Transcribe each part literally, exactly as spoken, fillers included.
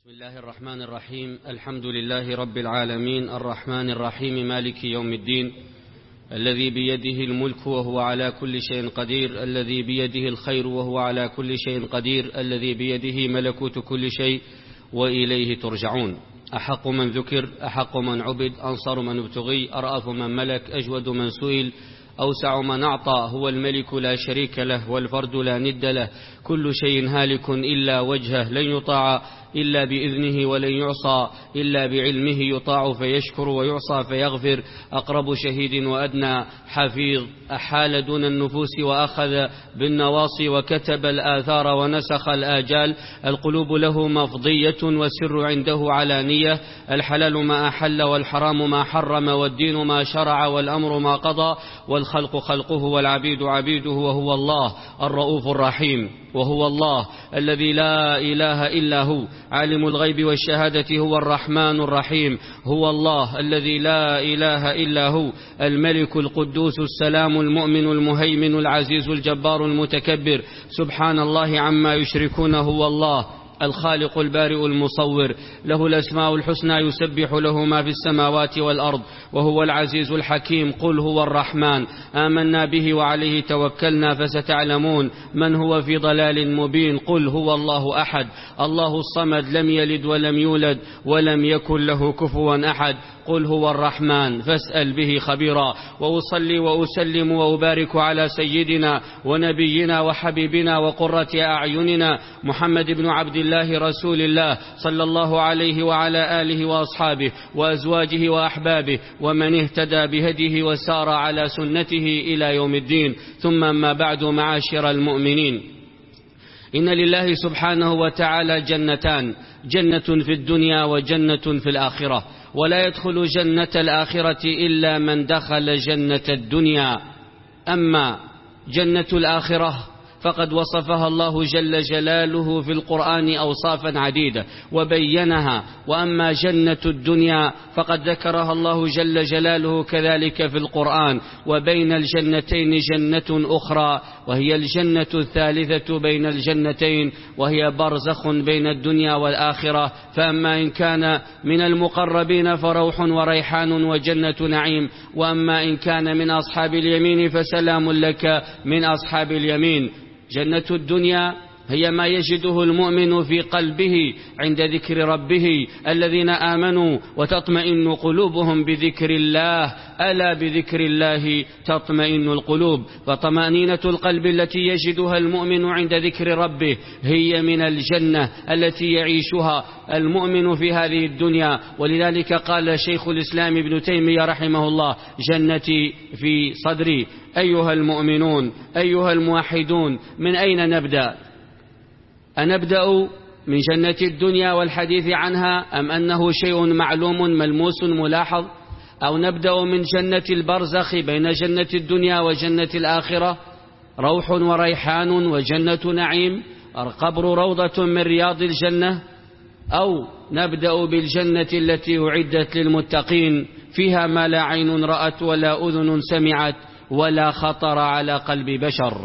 بسم الله الرحمن الرحيم. الحمد لله رب العالمين الرحمن الرحيم مالك يوم الدين، الذي بيده الملك وهو على كل شيء قدير، الذي بيده الخير وهو على كل شيء قدير، الذي بيده ملكوت كل شيء وإليه ترجعون. أحق من ذكر، أحق من عبد، أنصر من ابتغي، أرأف من ملك، أجود من سئل، أوسع من أعطى. هو الملك لا شريك له والفرد لا ند له، كل شيء هالك إلا وجهه، لن يطاع إلا بإذنه ولن يعصى إلا بعلمه، يطاع فيشكر ويعصى فيغفر، أقرب شهيد وأدنى حفيظ، أحال دون النفوس وأخذ بالنواصي وكتب الآثار ونسخ الآجال. القلوب له مفضية والسر عنده علانية، الحلال ما أحل والحرام ما حرم، والدين ما شرع والأمر ما قضى، والخلق خلقه والعبيد عبيده، وهو الله الرؤوف الرحيم. وهو الله الذي لا إله إلا هو، عالم الغيب والشهادة، هو الرحمن الرحيم. هو الله الذي لا إله إلا هو، الملك القدوس السلام المؤمن المهيمن العزيز الجبار المتكبر، سبحان الله عما يشركون. هو الله الخالق البارئ المصور، له الأسماء الحسنى، يسبح له ما في السماوات والأرض، وهو العزيز الحكيم. قل هو الرحمن آمنا به وعليه توكلنا، فستعلمون من هو في ضلال مبين. قل هو الله أحد الله الصمد، لم يلد ولم يولد ولم يكن له كفوا أحد. قل هو الرحمن فاسأل به خبيرا. وأصلي وأسلم وأبارك على سيدنا ونبينا وحبيبنا وقرة أعيننا محمد بن عبد الله رسول الله، صلى الله عليه وعلى آله وأصحابه وأزواجه وأحبابه ومن اهتدى بهديه وسار على سنته إلى يوم الدين. ثم ما بعد، معاشر المؤمنين، إن لله سبحانه وتعالى جنتان، جنة في الدنيا وجنة في الآخرة، ولا يدخل جنة الآخرة إلا من دخل جنة الدنيا. أما جنة الآخرة فقد وصفها الله جل جلاله في القرآن أوصافا عديدة وبينها، وأما جنة الدنيا فقد ذكرها الله جل جلاله كذلك في القرآن. وبين الجنتين جنة أخرى، وهي الجنة الثالثة بين الجنتين، وهي برزخ بين الدنيا والآخرة. فأما إن كان من المقربين فروح وريحان وجنة نعيم، وأما إن كان من أصحاب اليمين فسلام لك من أصحاب اليمين. جنة الدنيا هي ما يجده المؤمن في قلبه عند ذكر ربه، الذين آمنوا وتطمئن قلوبهم بذكر الله، ألا بذكر الله تطمئن القلوب. فطمأنينة القلب التي يجدها المؤمن عند ذكر ربه هي من الجنة التي يعيشها المؤمن في هذه الدنيا. ولذلك قال شيخ الإسلام ابن تيمية رحمه الله: جنتي في صدري. أيها المؤمنون، أيها الموحدون، من أين نبدأ؟ أنبدأ من جنة الدنيا والحديث عنها، أم أنه شيء معلوم ملموس ملاحظ؟ أو نبدأ من جنة البرزخ بين جنة الدنيا وجنة الآخرة، روح وريحان وجنة نعيم، القبر روضة من رياض الجنة؟ أو نبدأ بالجنة التي أعدت للمتقين، فيها ما لا عين رأت ولا أذن سمعت ولا خطر على قلب بشر.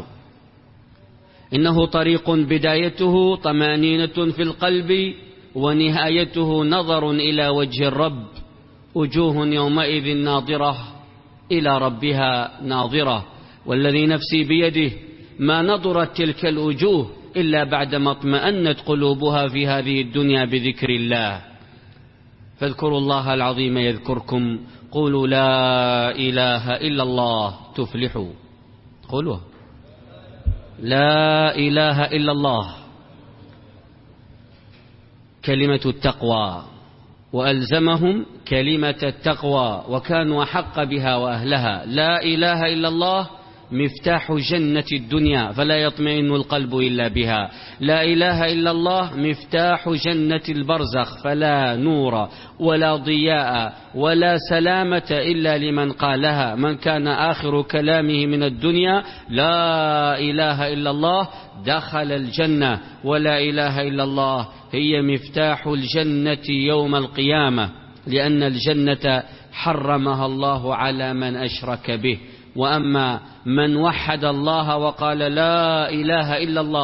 إنه طريق بدايته طمأنينة في القلب، ونهايته نظر إلى وجه الرب، وجوه يومئذ ناظرة إلى ربها ناظرة. والذي نفسي بيده ما نظرت تلك الوجوه إلا بعدما اطمأنت قلوبها في هذه الدنيا بذكر الله. فاذكروا الله العظيم يذكركم، قولوا لا إله إلا الله تفلحوا. قولوا لا إله إلا الله، كلمة التقوى، وألزمهم كلمة التقوى وكانوا أحق بها وأهلها. لا إله إلا الله مفتاح جنة الدنيا، فلا يطمئن القلب إلا بها. لا إله إلا الله مفتاح جنة البرزخ، فلا نور ولا ضياء ولا سلامة إلا لمن قالها. من كان آخر كلامه من الدنيا لا إله إلا الله دخل الجنة. ولا إله إلا الله هي مفتاح الجنة يوم القيامة، لأن الجنة حرمها الله على من أشرك به. وأما من وحد الله وقال لا إله إلا الله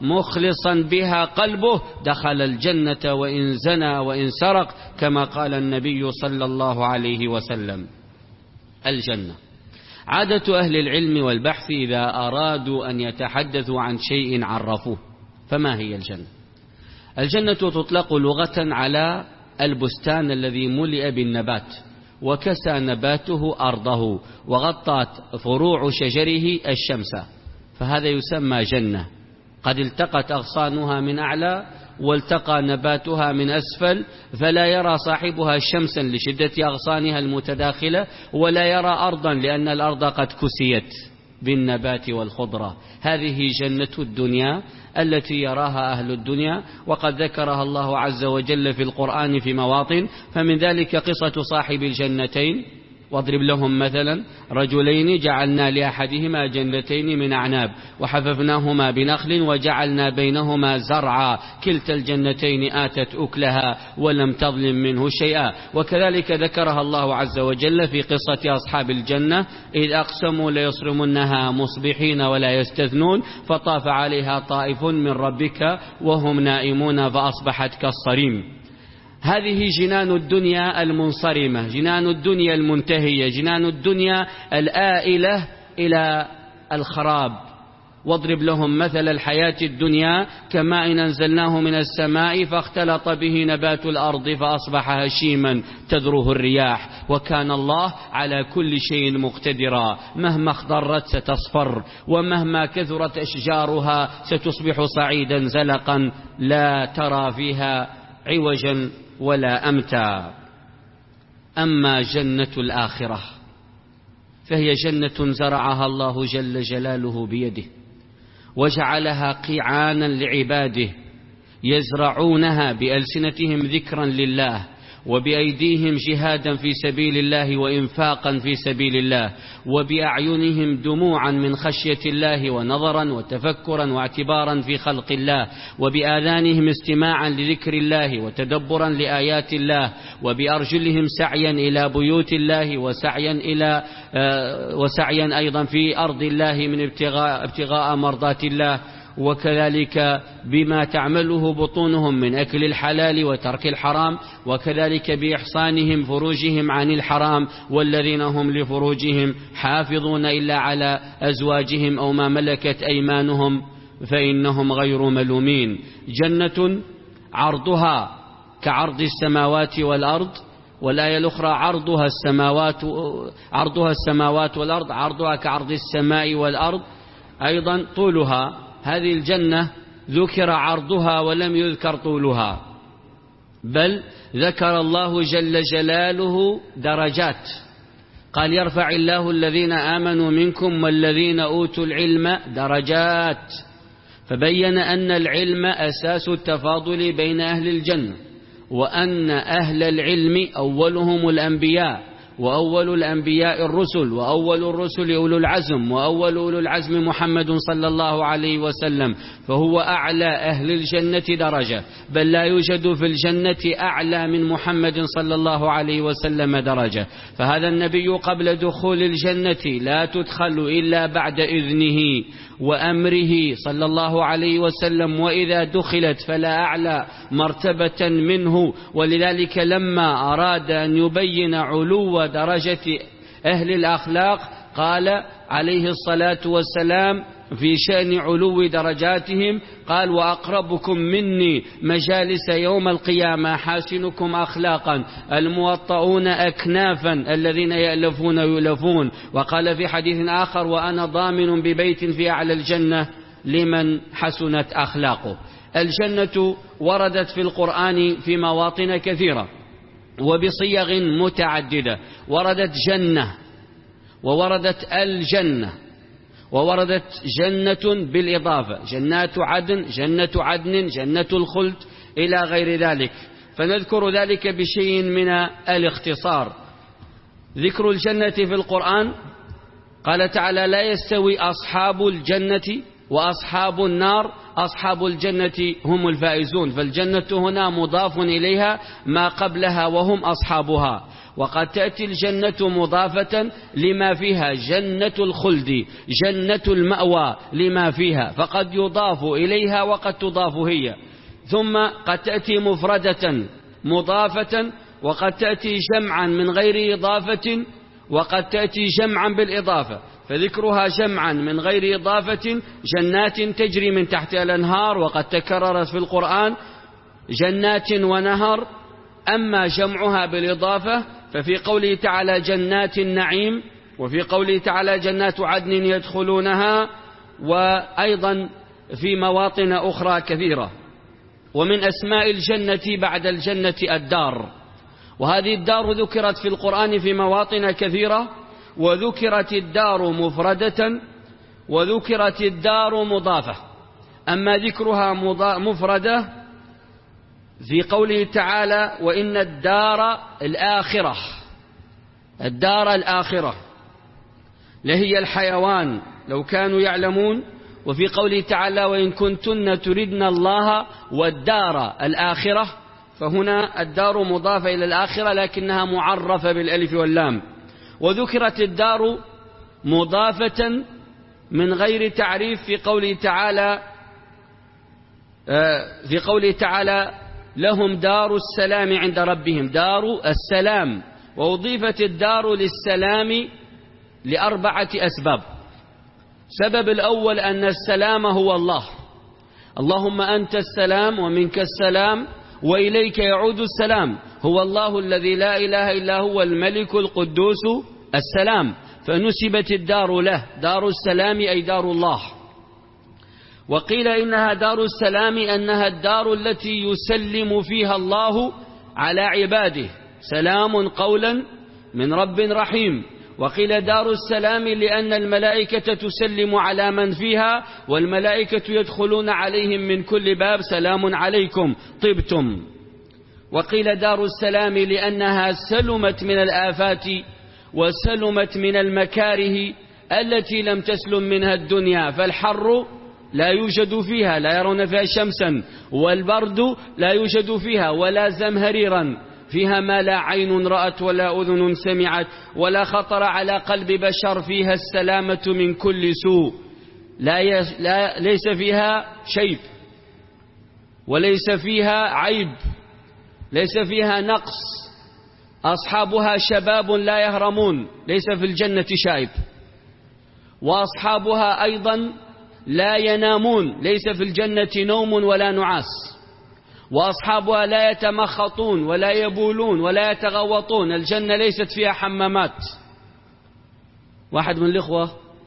مخلصا بها قلبه دخل الجنة وإن زنى وإن سرق، كما قال النبي صلى الله عليه وسلم. الجنة عادة أهل العلم والبحث إذا أرادوا أن يتحدثوا عن شيء عرفوه. فما هي الجنة؟ الجنة تطلق لغة على البستان الذي ملئ بالنبات وكسى نباته أرضه وغطت فروع شجره الشمس، فهذا يسمى جنة. قد التقت أغصانها من أعلى والتقى نباتها من أسفل، فلا يرى صاحبها شمسا لشدة أغصانها المتداخلة، ولا يرى أرضا لأن الأرض قد كسيت بالنبات والخضرة. هذه جنة الدنيا التي يراها أهل الدنيا، وقد ذكرها الله عز وجل في القرآن في مواطن. فمن ذلك قصة صاحب الجنتين: واضرب لهم مثلا رجلين جعلنا لأحدهما جنتين من أعناب وحففناهما بنخل وجعلنا بينهما زرعا كلتا الجنتين آتت أكلها ولم تظلم منه شيئا. وكذلك ذكرها الله عز وجل في قصة أصحاب الجنة: إذ أقسموا ليصرمنها مصبحين ولا يستثنون فطاف عليها طائف من ربك وهم نائمون فأصبحت كالصريم. هذه جنان الدنيا المنصرمة، جنان الدنيا المنتهية، جنان الدنيا الآئلة إلى الخراب. واضرب لهم مثل الحياة الدنيا كماء أنزلناه من السماء فاختلط به نبات الأرض فأصبح هشيما تذروه الرياح وكان الله على كل شيء مقتدرا. مهما اخضرت ستصفر، ومهما كثرت أشجارها ستصبح صعيدا زلقا لا ترى فيها عوجا ولا أمتا. أما جنة الآخرة فهي جنة زرعها الله جل جلاله بيده وجعلها قيعانا لعباده يزرعونها بألسنتهم ذكرا لله وبأيديهم جهادا في سبيل الله وإنفاقا في سبيل الله وبأعينهم دموعا من خشية الله ونظرا وتفكرا واعتبارا في خلق الله وبآذانهم استماعا لذكر الله وتدبرا لآيات الله وبأرجلهم سعيا إلى بيوت الله وسعيا إلى آه وسعيا أيضا في أرض الله من ابتغاء, ابتغاء مرضات الله، وكذلك بما تعمله بطونهم من أكل الحلال وترك الحرام، وكذلك بإحصانهم فروجهم عن الحرام، والذين هم لفروجهم حافظون إلا على أزواجهم أو ما ملكت أيمانهم فإنهم غير ملومين. جنة عرضها كعرض السماوات والأرض، والآية الأخرى عرضها السماوات عرضها السماوات والأرض، عرضها كعرض السماء والأرض. أيضا طولها، هذه الجنة ذكر عرضها ولم يذكر طولها، بل ذكر الله جل جلاله درجات. قال: يرفع الله الذين آمنوا منكم والذين أوتوا العلم درجات، فبين أن العلم أساس التفاضل بين أهل الجنة، وأن أهل العلم أولهم الأنبياء، وأول الأنبياء الرسل، وأول الرسل أولو العزم، وأول أولو العزم محمد صلى الله عليه وسلم، فهو أعلى أهل الجنة درجة، بل لا يوجد في الجنة أعلى من محمد صلى الله عليه وسلم درجة. فهذا النبي قبل دخول الجنة لا تدخل إلا بعد إذنه وأمره صلى الله عليه وسلم، وإذا دخلت فلا أعلى مرتبة منه. ولذلك لما أراد أن يبين علو درجة أهل الأخلاق قال عليه الصلاة والسلام في شأن علو درجاتهم، قال: وأقربكم مني مجالس يوم القيامة حاسنكم أخلاقا الموطؤون أكنافا الذين يألفون يؤلفون. وقال في حديث آخر: وأنا ضامن ببيت في أعلى الجنة لمن حسنت أخلاقه. الجنة وردت في القرآن في مواطن كثيرة وبصيغ متعددة. وردت جنة، ووردت الجنة، ووردت جنة بالإضافة، جنات عدن، جنة عدن، جنة الخلد، إلى غير ذلك. فنذكر ذلك بشيء من الاختصار. ذكر الجنة في القرآن: قال تعالى: لا يستوي أصحاب الجنة وأصحاب النار أصحاب الجنة هم الفائزون. فالجنة هنا مضاف إليها ما قبلها وهم أصحابها. وقد تأتي الجنة مضافة لما فيها، جنة الخلد، جنة المأوى لما فيها، فقد يضاف إليها وقد تضاف هي. ثم قد تأتي مفردة مضافة، وقد تأتي جمعا من غير إضافة، وقد تأتي جمعا بالإضافة. فذكرها جمعا من غير إضافة جنات تجري من تحتها الأنهار، وقد تكررت في القرآن جنات ونهر. أما جمعها بالإضافة ففي قوله تعالى جنات النعيم، وفي قوله تعالى جنات عدن يدخلونها، وأيضا في مواطن أخرى كثيرة. ومن أسماء الجنة بعد الجنة الدار، وهذه الدار ذكرت في القرآن في مواطن كثيرة، وذكرت الدار مفردة وذكرت الدار مضافة. أما ذكرها مفردة في قوله تعالى وإن الدار الآخرة، الدار الآخرة لهي الحيوان لو كانوا يعلمون. وفي قوله تعالى وإن كنتن تردن الله والدار الآخرة، فهنا الدار مضافة إلى الآخرة لكنها معرفة بالألف واللام. وذكرت الدار مضافة من غير تعريف في قوله تعالى في قوله تعالى لهم دار السلام عند ربهم، دار السلام. وأضيفت الدار للسلام لأربعة أسباب. سبب الأول أن السلام هو الله، اللهم أنت السلام ومنك السلام وإليك يعود السلام، هو الله الذي لا إله إلا هو الملك القدوس السلام، فنسبت الدار له، دار السلام أي دار الله. وقيل إنها دار السلام أنها الدار التي يسلم فيها الله على عباده، سلام قولا من رب رحيم. وقيل دار السلام لأن الملائكة تسلم على من فيها، والملائكة يدخلون عليهم من كل باب سلام عليكم طبتم. وقيل دار السلام لأنها سلمت من الآفات وسلمت من المكاره التي لم تسلم منها الدنيا، فالحر لا يوجد فيها، لا يرون فيها شمسا، والبرد لا يوجد فيها، ولا زمهريرا، فيها ما لا عين رأت ولا أذن سمعت ولا خطر على قلب بشر، فيها السلامة من كل سوء، لا, يس لا ليس فيها شيب وليس فيها عيب، ليس فيها نقص. أصحابها شباب لا يهرمون، ليس في الجنة شائب. وأصحابها أيضا لا ينامون، ليس في الجنة نوم ولا نعاس. وأصحابها لا يتمخطون ولا يبولون ولا يتغوطون، الجنة ليست فيها حمامات. واحد من الإخوة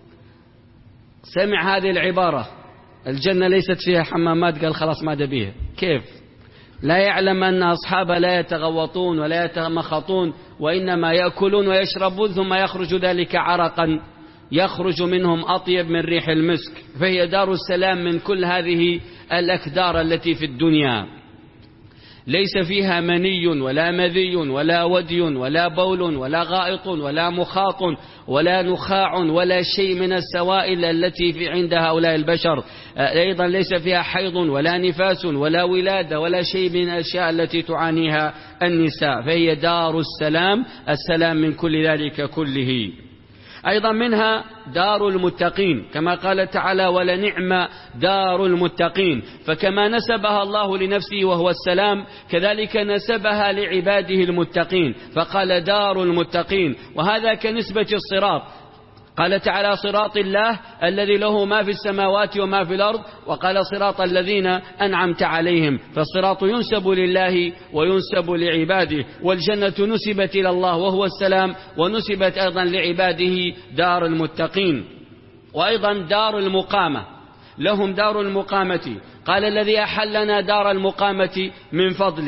سمع هذه العبارة الجنة ليست فيها حمامات قال خلاص ما دبيها. كيف؟ لا يعلم أن أصحابها لا يتغوطون ولا يتمخطون، وإنما يأكلون ويشربون ثم يخرج ذلك عرقا يخرج منهم أطيب من ريح المسك، فهي دار السلام من كل هذه الأكدار التي في الدنيا. ليس فيها مني ولا مذي ولا ودي ولا بول ولا غائط ولا مخاط ولا نخاع ولا شيء من السوائل التي في عند هؤلاء البشر. أيضا ليس فيها حيض ولا نفاس ولا ولادة ولا شيء من الأشياء التي تعانيها النساء، فهي دار السلام، السلام من كل ذلك كله. أيضا منها دار المتقين، كما قال تعالى ولنعم دار المتقين، فكما نسبها الله لنفسه وهو السلام كذلك نسبها لعباده المتقين، فقال دار المتقين، وهذا كنسبة الصراط. قال تعالى صراط الله الذي له ما في السماوات وما في الأرض، وقال صراط الذين أنعمت عليهم، فالصراط ينسب لله وينسب لعباده، والجنة نسبت إلى الله وهو السلام، ونسبت أيضا لعباده دار المتقين. وأيضا دار المقامة، لهم دار المقامة، قال الذي أحلنا دار المقامة من فضله،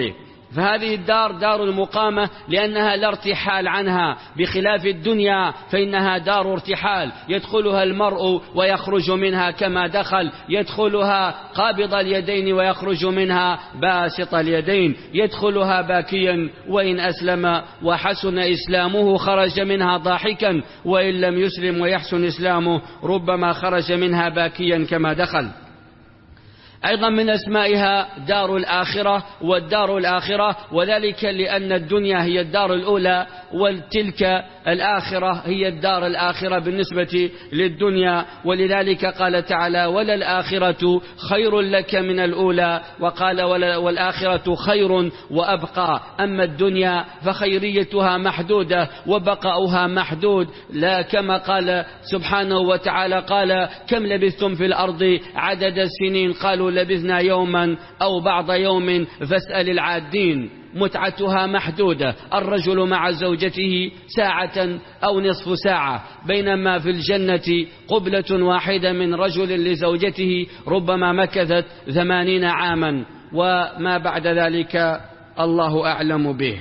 فهذه الدار دار المقامة لأنها لا ارتحال عنها، بخلاف الدنيا فإنها دار ارتحال، يدخلها المرء ويخرج منها كما دخل، يدخلها قابض اليدين ويخرج منها باسط اليدين، يدخلها باكيا وإن أسلم وحسن إسلامه خرج منها ضاحكا، وإن لم يسلم ويحسن إسلامه ربما خرج منها باكيا كما دخل. أيضا من أسمائها دار الآخرة والدار الآخرة، وذلك لأن الدنيا هي الدار الأولى وتلك الآخرة هي الدار الآخرة بالنسبة للدنيا، ولذلك قال تعالى وللآخرة خير لك من الأولى، وقال والآخرة خير وأبقى. أما الدنيا فخيريتها محدودة وبقاؤها محدود، لا كما قال سبحانه وتعالى قال كم لبثتم في الأرض عدد السنين قالوا لبثنا يوما أو بعض يوم فاسأل العادين. متعتها محدودة، الرجل مع زوجته ساعة أو نصف ساعة، بينما في الجنة قبلة واحدة من رجل لزوجته ربما مكثت ثمانين عاما، وما بعد ذلك الله أعلم به.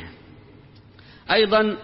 أيضا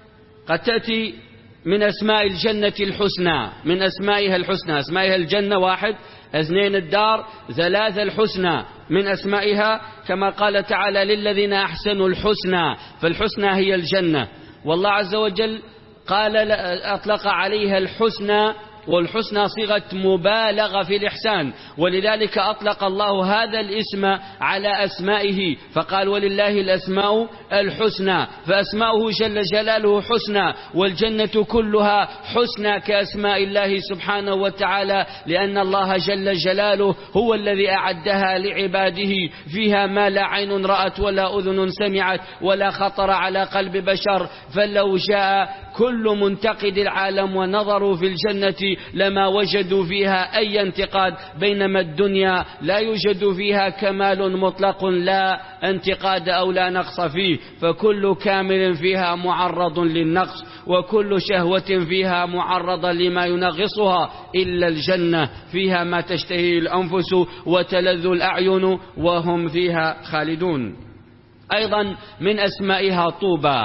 قد تأتي من أسماء الجنة الحسنى، من أسمائها الحسنى، أسمائها الجنة واحد، اثنين الدار، ثلاثة الحسنى. من أسمائها كما قال تعالى للذين أحسنوا الحسنى، فالحسنى هي الجنة، والله عز وجل قال أطلق عليها الحسنى، والحسنى صيغة مبالغة في الإحسان، ولذلك أطلق الله هذا الاسم على أسمائه فقال ولله الأسماء الحسنى، فأسماؤه جل جلاله حسنى، والجنة كلها حسنى كأسماء الله سبحانه وتعالى، لأن الله جل جلاله هو الذي أعدها لعباده، فيها ما لا عين رأت ولا أذن سمعت ولا خطر على قلب بشر. فلو جاء كل منتقد العالم ونظروا في الجنة لما وجدوا فيها أي انتقاد، بينما الدنيا لا يوجد فيها كمال مطلق لا انتقاد أو لا نقص فيه، فكل كامل فيها معرض للنقص، وكل شهوة فيها معرضة لما ينغصها، إلا الجنة فيها ما تشتهي الأنفس وتلذ الأعين وهم فيها خالدون. أيضا من أسمائها طوبى،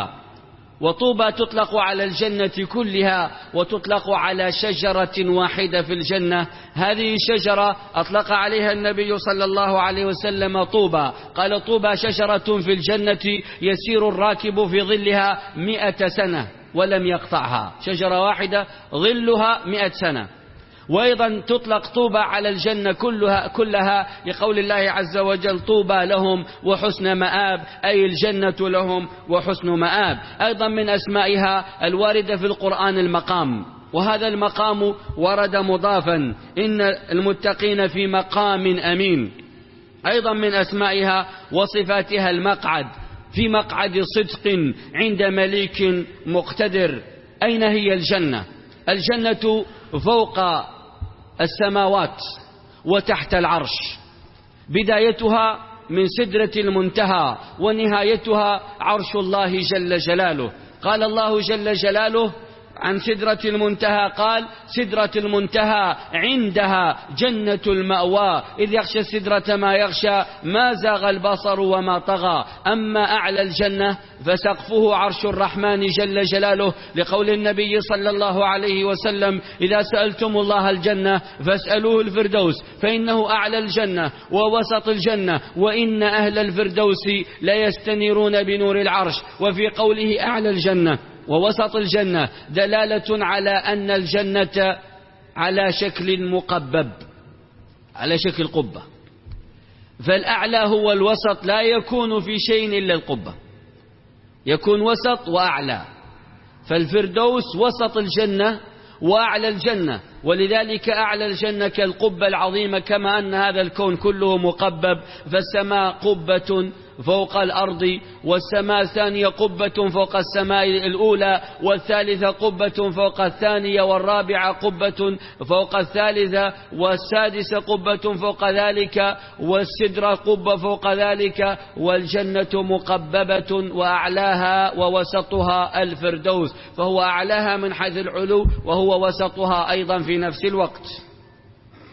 وطوبى تطلق على الجنة كلها، وتطلق على شجرة واحدة في الجنة. هذه الشجرة أطلق عليها النبي صلى الله عليه وسلم طوبى، قال طوبى شجرة في الجنة يسير الراكب في ظلها مئة سنة ولم يقطعها، شجرة واحدة ظلها مئة سنة. وأيضا تطلق طوبى على الجنة كلها, كلها لقول الله عز وجل طوبى لهم وحسن مآب، أي الجنة لهم وحسن مآب. أيضا من أسمائها الواردة في القرآن المقام، وهذا المقام ورد مضافا إن المتقين في مقام أمين. أيضا من أسمائها وصفاتها المقعد، في مقعد صدق عند مليك مقتدر. أين هي الجنة؟ الجنة فوق السماوات وتحت العرش، بدايتها من سدرة المنتهى ونهايتها عرش الله جل جلاله. قال الله جل جلاله عن سدرة المنتهى قال سدرة المنتهى عندها جنة المأوى، إذ يغشى السدرة ما يغشى ما زاغ البصر وما طغى. أما أعلى الجنة فسقفه عرش الرحمن جل جلاله، لقول النبي صلى الله عليه وسلم إذا سألتم الله الجنة فاسألوه الفردوس فإنه أعلى الجنة ووسط الجنة، وإن أهل الفردوس لا يستنيرون بنور العرش. وفي قوله أعلى الجنة ووسط الجنة دلالة على أن الجنة على شكل مقبب، على شكل قبة، فالأعلى هو الوسط، لا يكون في شيء إلا القبة، يكون وسط وأعلى، فالفردوس وسط الجنة وأعلى الجنة، ولذلك أعلى الجنة كالقبة العظيمة، كما أن هذا الكون كله مقبب، فالسماء قبة فوق الأرض، والسماء الثانية قبة فوق السماء الأولى، والثالثة قبة فوق الثانية، والرابعة قبة فوق الثالثة، والسادسة قبة فوق ذلك، والسدرة قبة فوق ذلك، والجنة مقببة وأعلاها ووسطها الفردوس، فهو أعلاها من حيث العلو وهو وسطها أيضا في نفس الوقت.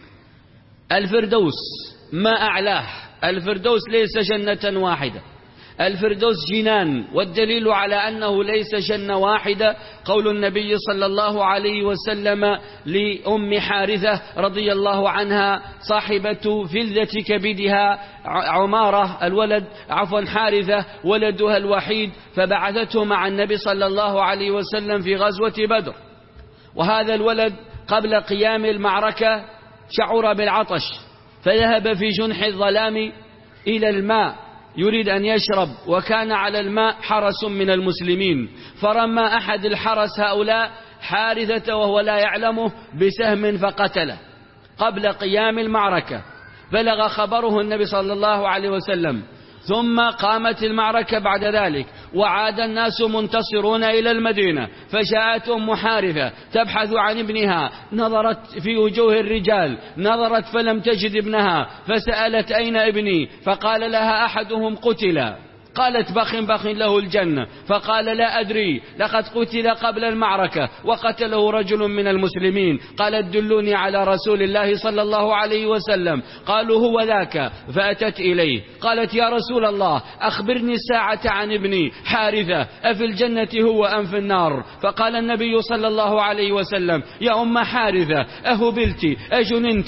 الفردوس ما أعلاه، الفردوس ليس جنة واحدة، الفردوس جنان، والدليل على أنه ليس جنة واحدة قول النبي صلى الله عليه وسلم لأم حارثة رضي الله عنها صاحبة فلذة كبدها عمارة الولد عفوا حارثة ولدها الوحيد، فبعثته مع النبي صلى الله عليه وسلم في غزوة بدر، وهذا الولد قبل قيام المعركة شعر بالعطش فذهب في جنح الظلام إلى الماء يريد أن يشرب، وكان على الماء حرس من المسلمين، فرمى أحد الحرس هؤلاء حارثة وهو لا يعلمه بسهم فقتله قبل قيام المعركة. بلغ خبره النبي صلى الله عليه وسلم، ثم قامت المعركة بعد ذلك وعاد الناس منتصرون إلى المدينة، فجاءت أم حارثة تبحث عن ابنها، نظرت في وجوه الرجال، نظرت فلم تجد ابنها، فسألت أين ابني؟ فقال لها أحدهم قتل. قالت بخ بخ له الجنة، فقال لا أدري، لقد قتل قبل المعركة وقتله رجل من المسلمين. قالت دلوني على رسول الله صلى الله عليه وسلم. قالوا هو ذاك، فأتت إليه قالت يا رسول الله أخبرني الساعة عن ابني حارثة، أفي الجنة هو أم في النار؟ فقال النبي صلى الله عليه وسلم يا أم حارثة أهبلت أجننت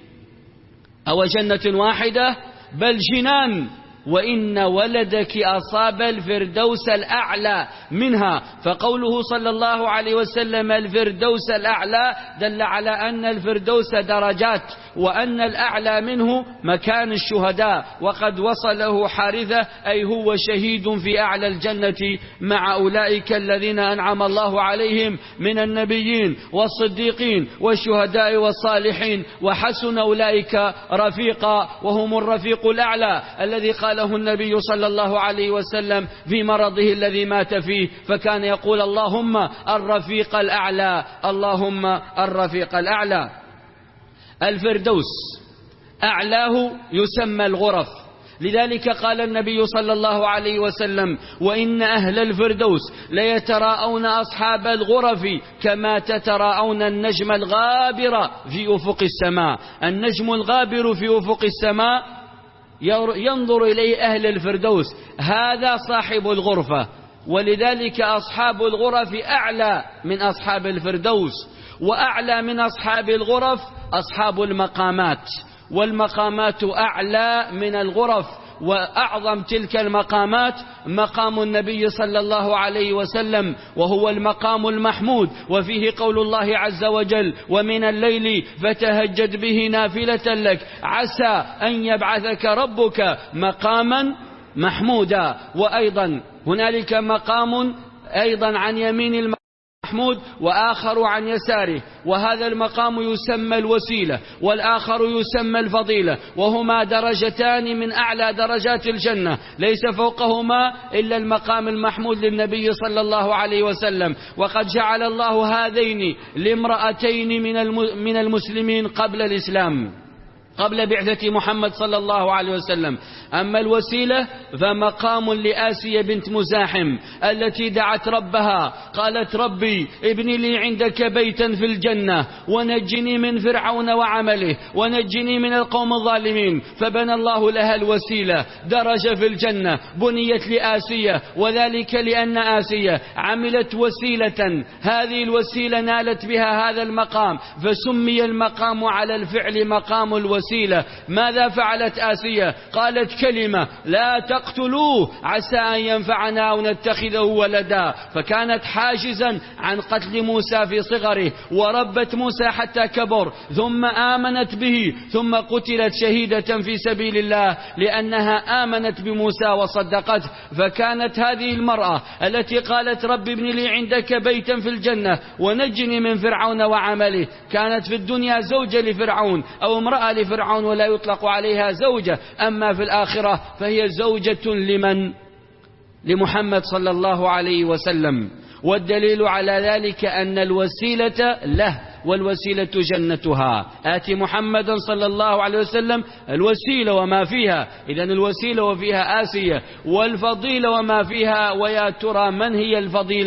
أو جنة واحدة بل جنان، وإن ولدك أصاب الفردوس الأعلى منها. فقوله صلى الله عليه وسلم الفردوس الأعلى دل على أن الفردوس درجات، وأن الأعلى منه مكان الشهداء، وقد وصله حارثة أي هو شهيد في أعلى الجنة مع أولئك الذين أنعم الله عليهم من النبيين والصديقين والشهداء والصالحين، وحسن أولئك رفيقا، وهم الرفيق الأعلى الذي قال له النبي صلى الله عليه وسلم في مرضه الذي مات فيه، فكان يقول اللهم الرفيق الأعلى، اللهم الرفيق الأعلى. الفردوس أعلاه يسمى الغرف، لذلك قال النبي صلى الله عليه وسلم وإن أهل الفردوس ليتراءون أصحاب الغرف كما تتراءون النجم الغابر في أفق السماء. النجم الغابر في أفق السماء ينظر إليه أهل الفردوس، هذا صاحب الغرفة، ولذلك أصحاب الغرف أعلى من أصحاب الفردوس، وأعلى من أصحاب الغرف أصحاب المقامات، والمقامات أعلى من الغرف. وأعظم تلك المقامات مقام النبي صلى الله عليه وسلم، وهو المقام المحمود، وفيه قول الله عز وجل ومن الليل فتهجد به نافلة لك عسى أن يبعثك ربك مقاما محمودا. وأيضا هنالك مقام أيضا عن يمين المحمود وآخر عن يساره، وهذا المقام يسمى الوسيلة والآخر يسمى الفضيلة، وهما درجتان من أعلى درجات الجنة، ليس فوقهما إلا المقام المحمود للنبي صلى الله عليه وسلم. وقد جعل الله هذين لامرأتين من المسلمين قبل الإسلام، قبل بعثة محمد صلى الله عليه وسلم. أما الوسيلة فمقام لآسية بنت مزاحم التي دعت ربها قالت ربي ابني لي عندك بيتا في الجنة ونجني من فرعون وعمله ونجني من القوم الظالمين، فبنى الله لها الوسيلة درجة في الجنة بنيت لآسية، وذلك لأن آسية عملت وسيلة، هذه الوسيلة نالت بها هذا المقام، فسمي المقام على الفعل مقام الوسيلة. ماذا فعلت آسية؟ قالت كلمة لا تقتلوه عسى أن ينفعنا أو نتخذه ولدا، فكانت حاجزا عن قتل موسى في صغره، وربت موسى حتى كبر، ثم آمنت به، ثم قتلت شهيدة في سبيل الله لأنها آمنت بموسى وصدقته. فكانت هذه المرأة التي قالت رب ابن لي عندك بيتا في الجنة ونجني من فرعون وعمله، كانت في الدنيا زوجة لفرعون أو امرأة لفرعون ولا يطلق عليها زوجة، أما في الآخرة فهي زوجة لمن؟ لمحمد صلى الله عليه وسلم. والدليل على ذلك أن الوسيلة له، والوسيلة جنتها. آتي محمدا صلى الله عليه وسلم الوسيلة وما فيها، إذن الوسيلة وفيها آسية، والفضيلة وما فيها، ويا ترى من هي الفضيلة؟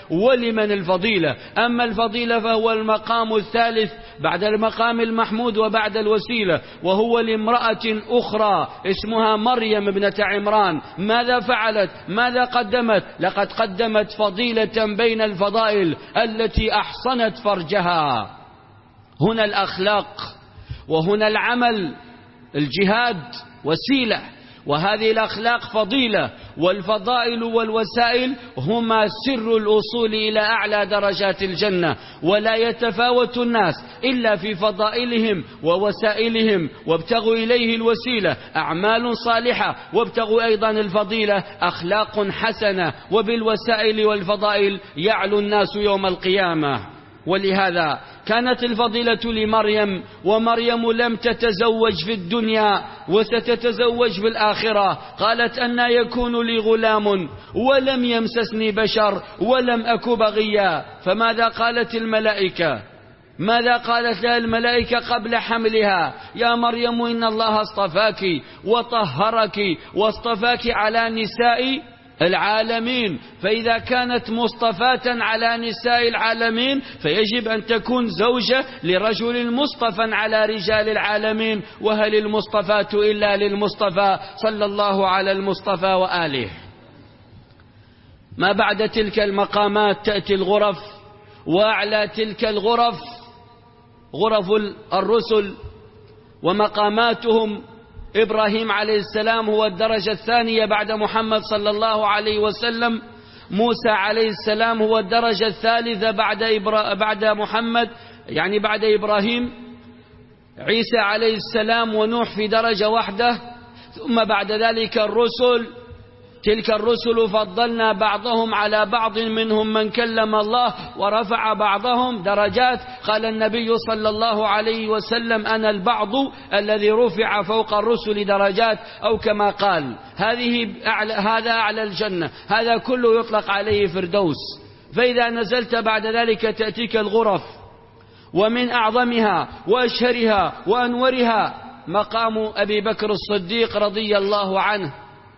ولمن الفضيلة؟ أما الفضيلة فهو المقام الثالث بعد المقام المحمود وبعد الوسيلة، وهو لامرأة أخرى اسمها مريم ابنة عمران. ماذا فعلت؟ ماذا قدمت؟ لقد قدمت فضيلة بين الفضائل التي أحصنت فرجها. هنا الأخلاق، وهنا العمل، الجهاد وسيلة، وهذه الأخلاق فضيلة، والفضائل والوسائل هما سر الوصول إلى أعلى درجات الجنة. ولا يتفاوت الناس إلا في فضائلهم ووسائلهم، وابتغوا إليه الوسيلة أعمال صالحة، وابتغوا أيضا الفضيلة أخلاق حسنة، وبالوسائل والفضائل يعلو الناس يوم القيامة. ولهذا كانت الفضيلة لمريم، ومريم لم تتزوج في الدنيا وستتزوج في الآخرة. قالت: أنى يكون لي غلام ولم يمسسني بشر ولم أك بغيا. فماذا قالت الملائكة؟ ماذا قالت لها الملائكة قبل حملها؟ يا مريم إن الله اصطفاك وطهرك واصطفاك على نساء العالمين. فإذا كانت مصطفاة على نساء العالمين فيجب أن تكون زوجة لرجل مصطفى على رجال العالمين. وهل المصطفاة إلا للمصطفى صلى الله على المصطفى وآله. ما بعد تلك المقامات تأتي الغرف، وأعلى تلك الغرف غرف الرسل ومقاماتهم. إبراهيم عليه السلام هو الدرجة الثانية بعد محمد صلى الله عليه وسلم. موسى عليه السلام هو الدرجة الثالثة بعد إبرا... بعد محمد، يعني بعد إبراهيم. عيسى عليه السلام ونوح في درجة واحدة. ثم بعد ذلك الرسل. تلك الرسل فضلنا بعضهم على بعض، منهم من كلم الله ورفع بعضهم درجات. قال النبي صلى الله عليه وسلم: أنا البعض الذي رفع فوق الرسل درجات، أو كما قال. هذه أعلى، هذا أعلى الجنة، هذا كله يطلق عليه فردوس. فإذا نزلت بعد ذلك تأتيك الغرف، ومن أعظمها وأشهرها وأنورها مقام أبي بكر الصديق رضي الله عنه.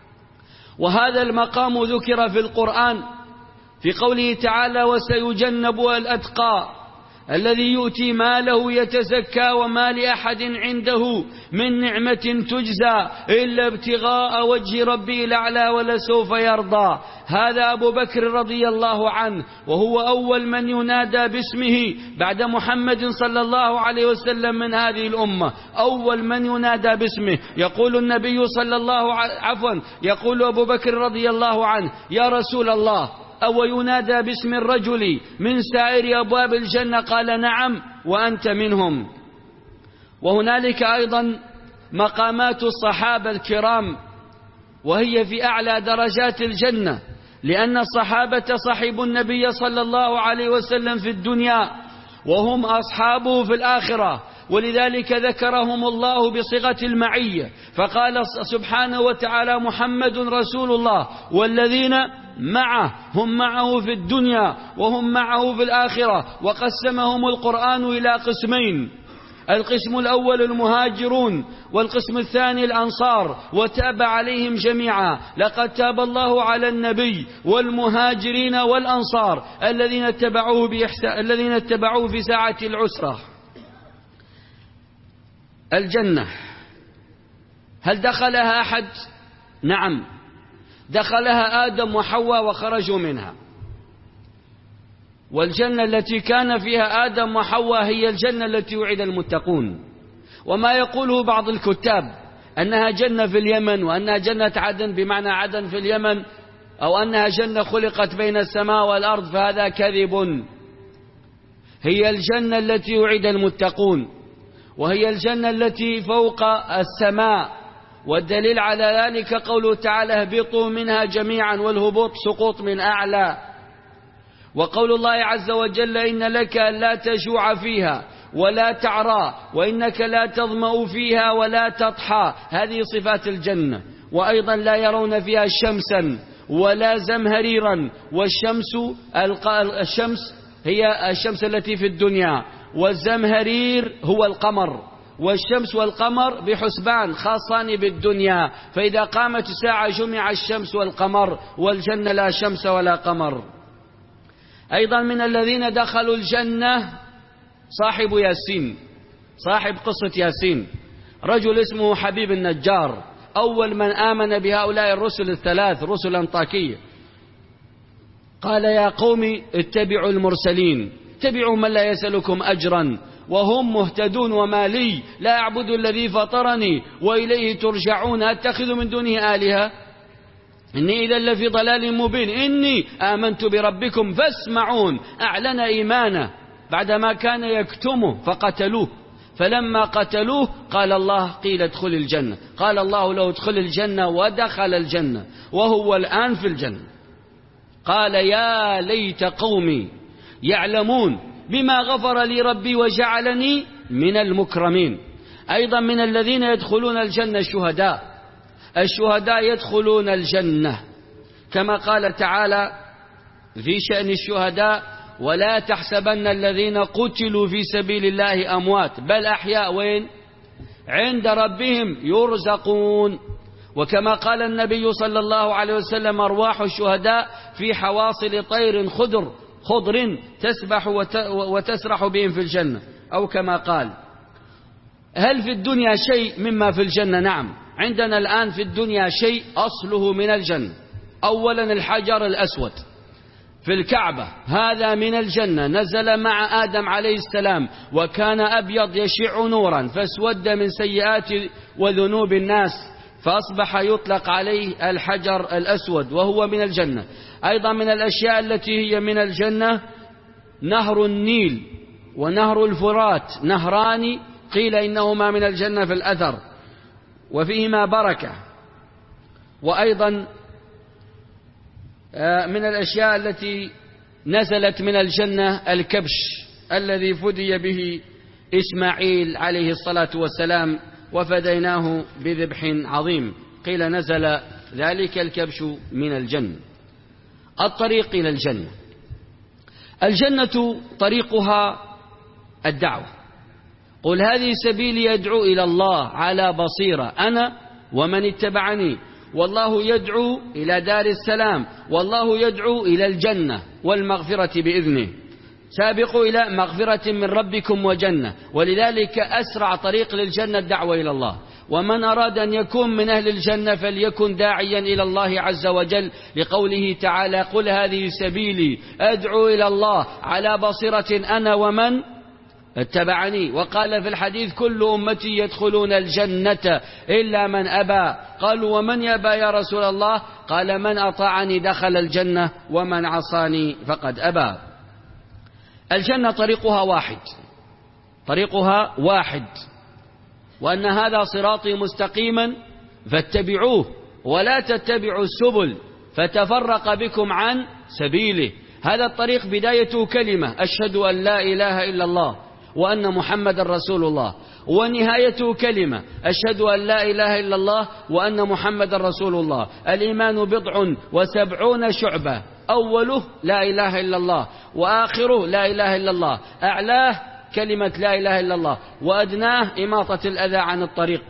وهذا المقام ذكر في القرآن في قوله تعالى: وسيجنبها الأتقى الذي يؤتي ماله يتزكى وما لأحد عنده من نعمة تجزى إلا ابتغاء وجه ربه الأعلى ولسوف يرضى. هذا أبو بكر رضي الله عنه، وهو أول من ينادى باسمه بعد محمد صلى الله عليه وسلم من هذه الأمة. أول من ينادى باسمه. يقول النبي صلى الله عفوا يقول أبو بكر رضي الله عنه: يا رسول الله، أو ينادى باسم الرجل من سائر أبواب الجنة؟ قال: نعم وأنت منهم. وهنالك أيضا مقامات الصحابة الكرام، وهي في أعلى درجات الجنة، لأن الصحابة صحبوا النبي صلى الله عليه وسلم في الدنيا وهم أصحابه في الآخرة، ولذلك ذكرهم الله بصيغة المعية، فقال سبحانه وتعالى: محمد رسول الله والذين معه هم معه في الدنيا وهم معه في الآخرة. وقسمهم القرآن إلى قسمين: القسم الأول المهاجرون، والقسم الثاني الأنصار، وتاب عليهم جميعا. لقد تاب الله على النبي والمهاجرين والأنصار الذين اتبعوه بإحسان، الذين اتبعوه في ساعة العسرة. الجنة هل دخلها أحد؟ نعم، دخلها آدم وحواء وخرجوا منها. والجنة التي كان فيها آدم وحواء هي الجنة التي وعد المتقون. وما يقوله بعض الكتاب أنها جنة في اليمن، وأنها جنة عدن بمعنى عدن في اليمن، أو أنها جنة خلقت بين السماء والأرض، فهذا كذب. هي الجنة التي وعد المتقون، وهي الجنة التي فوق السماء. والدليل على ذلك قوله تعالى: اهبطوا منها جميعا، والهبوط سقوط من أعلى. وقول الله عز وجل: إن لك لا تجوع فيها ولا تعرى وإنك لا تظمأ فيها ولا تضحى. هذه صفات الجنة. وأيضا لا يرون فيها شمسا ولا زمهريرا. والشمس الشمس هي الشمس التي في الدنيا، والزمهرير هو القمر. والشمس والقمر بحسبان خاصان بالدنيا، فإذا قامت الساعة جمع الشمس والقمر، والجنة لا شمس ولا قمر. أيضا من الذين دخلوا الجنة صاحب ياسين، صاحب قصة ياسين، رجل اسمه حبيب النجار، أول من آمن بهؤلاء الرسل الثلاث رسل أنطاكية. قال يا قوم اتبعوا المرسلين، اتبعوا من لا يسألكم أجرا وهم مهتدون، وما لي لا أعبد الذي فطرني وإليه ترجعون، أتخذ من دونه آلهة إني إذا لفي ضلال مبين، إني آمنت بربكم فاسمعون. أعلن إيمانه بعدما كان يكتمه فقتلوه، فلما قتلوه قال الله قيل ادخل الجنة، قال الله له ادخل الجنة ودخل الجنة وهو الآن في الجنة. قال يا ليت قومي يعلمون بما غفر لي ربي وجعلني من المكرمين. أيضا من الذين يدخلون الجنة الشهداء، الشهداء يدخلون الجنة كما قال تعالى في شأن الشهداء ولا تحسبن الذين قتلوا في سبيل الله أموات بل أحياء وين عند ربهم يرزقون. وكما قال النبي صلى الله عليه وسلم أرواح الشهداء في حواصل طير خضر خضر تسبح وتسرح بهم في الجنة، أو كما قال. هل في الدنيا شيء مما في الجنة؟ نعم، عندنا الآن في الدنيا شيء أصله من الجنة. أولا الحجر الأسود في الكعبة، هذا من الجنة، نزل مع آدم عليه السلام وكان أبيض يشع نورا فاسود من سيئات وذنوب الناس فأصبح يطلق عليه الحجر الأسود وهو من الجنة. أيضا من الأشياء التي هي من الجنة نهر النيل ونهر الفرات، نهران قيل إنهما من الجنة في الأثر وفيهما بركة. وأيضا من الأشياء التي نزلت من الجنة الكبش الذي فدي به إسماعيل عليه الصلاة والسلام وفديناه بذبح عظيم، قيل نزل ذلك الكبش من الجنة. الطريق إلى الجنة، الجنة طريقها الدعوة. قل هذه سبيلي يدعو إلى الله على بصيرة أنا ومن اتبعني، والله يدعو إلى دار السلام، والله يدعو إلى الجنة والمغفرة بإذنه. سابقوا إلى مغفرة من ربكم وجنة، ولذلك أسرع طريق للجنة الدعوة إلى الله. ومن أراد أن يكون من أهل الجنة فليكن داعيا إلى الله عز وجل، لقوله تعالى قل هذه سبيلي أدعو إلى الله على بصيرة أنا ومن اتبعني. وقال في الحديث كل أمتي يدخلون الجنة إلا من أبى، قالوا ومن يأبى يا رسول الله؟ قال من أطاعني دخل الجنة ومن عصاني فقد أبى. الجنة طريقها واحد، طريقها واحد، وأن هذا صراطي مستقيما فاتبعوه ولا تتبعوا السبل فتفرق بكم عن سبيله. هذا الطريق بدايته كلمة أشهد أن لا إله إلا الله وأن محمد رسول الله، ونهايته كلمة أشهد أن لا إله إلا الله وأن محمد رسول الله. الإيمان بضع وسبعون شعبة، أوله لا إله إلا الله وآخره لا إله إلا الله، أعلاه كلمة لا إله إلا الله وأدناه إماطة الأذى عن الطريق.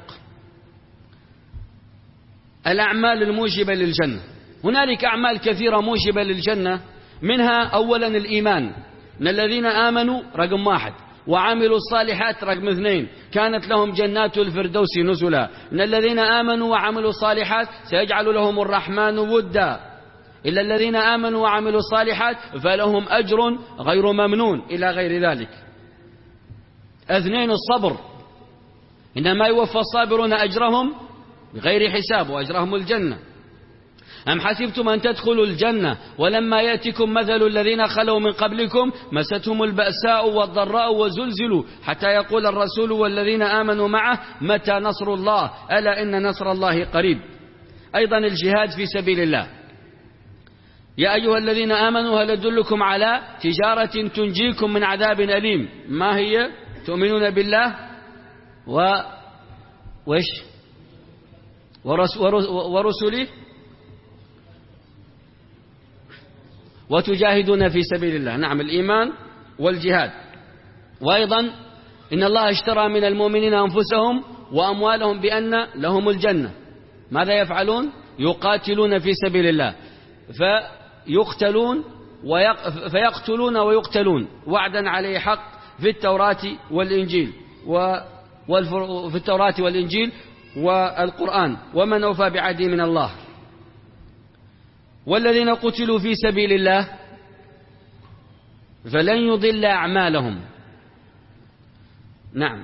الأعمال الموجبة للجنة، هنالك أعمال كثيرة موجبة للجنة، منها أولا الإيمان، إن الذين آمنوا رقم واحد وعملوا الصالحات رقم اثنين كانت لهم جنات الفردوس نزلا. إن الذين آمنوا وعملوا الصالحات سيجعل لهم الرحمن ودا، إلا الذين آمنوا وعملوا الصالحات فلهم أجر غير ممنون، إلى غير ذلك. اثنين الصبر، إنما يوفى الصابرون أجرهم بغير حساب وأجرهم الجنة. أم حسبتم أن تدخلوا الجنة ولما يأتكم مثل الذين خلوا من قبلكم مستهم البأساء والضراء وزلزلوا حتى يقول الرسول والذين آمنوا معه متى نصر الله ألا إن نصر الله قريب. أيضا الجهاد في سبيل الله، يا أيها الذين آمنوا هل أدلكم على تجارة تنجيكم من عذاب أليم؟ ما هي؟ تؤمنون بالله و وإيش ورسله وتجاهدون في سبيل الله. نعم، الإيمان والجهاد. وأيضا إن الله اشترى من المؤمنين أنفسهم وأموالهم بأن لهم الجنة. ماذا يفعلون؟ يقاتلون في سبيل الله فيقتلون فيقتلون ويقتلون، وعدا عليه حق في التوراة والإنجيل وفي التوراة والإنجيل والقرآن، ومن أوفى بعهده من الله. والذين قتلوا في سبيل الله فلن يضل أعمالهم. نعم.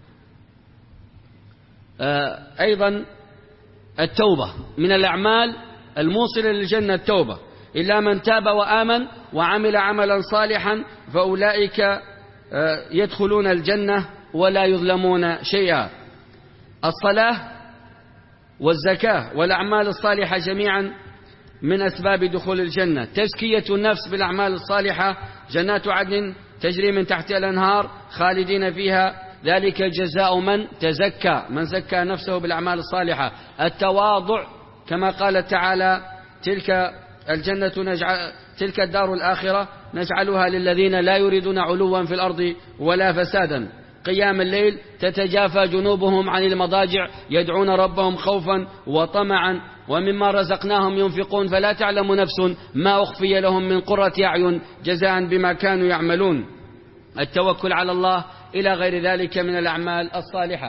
أيضا التوبة من الأعمال الموصلة للجنة، التوبة، إلا من تاب وآمن وعمل عملا صالحا فأولئك يدخلون الجنة ولا يظلمون شيئا. الصلاة والزكاة والأعمال الصالحة جميعا من أسباب دخول الجنة. تزكية النفس بالأعمال الصالحة، جنات عدن تجري من تحتها الأنهار خالدين فيها، ذلك جزاء من تزكى، من زكى نفسه بالأعمال الصالحة. التواضع كما قال تعالى تلك الجنة نجعل تلك الدار الآخرة نجعلها للذين لا يريدون علوا في الأرض ولا فسادا. قيام الليل تتجافى جنوبهم عن المضاجع يدعون ربهم خوفا وطمعا ومما رزقناهم ينفقون فلا تعلم نفس ما أخفي لهم من قرة أعين جزاء بما كانوا يعملون. التوكل على الله إلى غير ذلك من الأعمال الصالحة.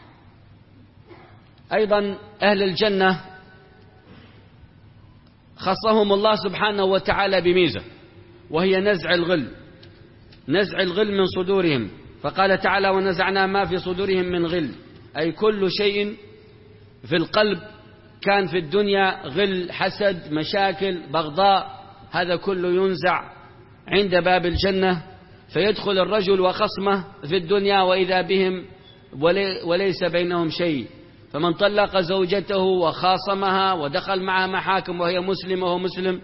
أيضا أهل الجنة خصهم الله سبحانه وتعالى بميزة، وهي نزع الغل، نزع الغل من صدورهم. فقال تعالى ونزعنا ما في صدورهم من غل، أي كل شيء في القلب كان في الدنيا غل، حسد، مشاكل، بغضاء، هذا كله ينزع عند باب الجنة، فيدخل الرجل وخصمه في الدنيا وإذا بهم وليس بينهم شيء. فمن طلق زوجته وخاصمها ودخل معها محاكم وهي مسلمة وهو مسلم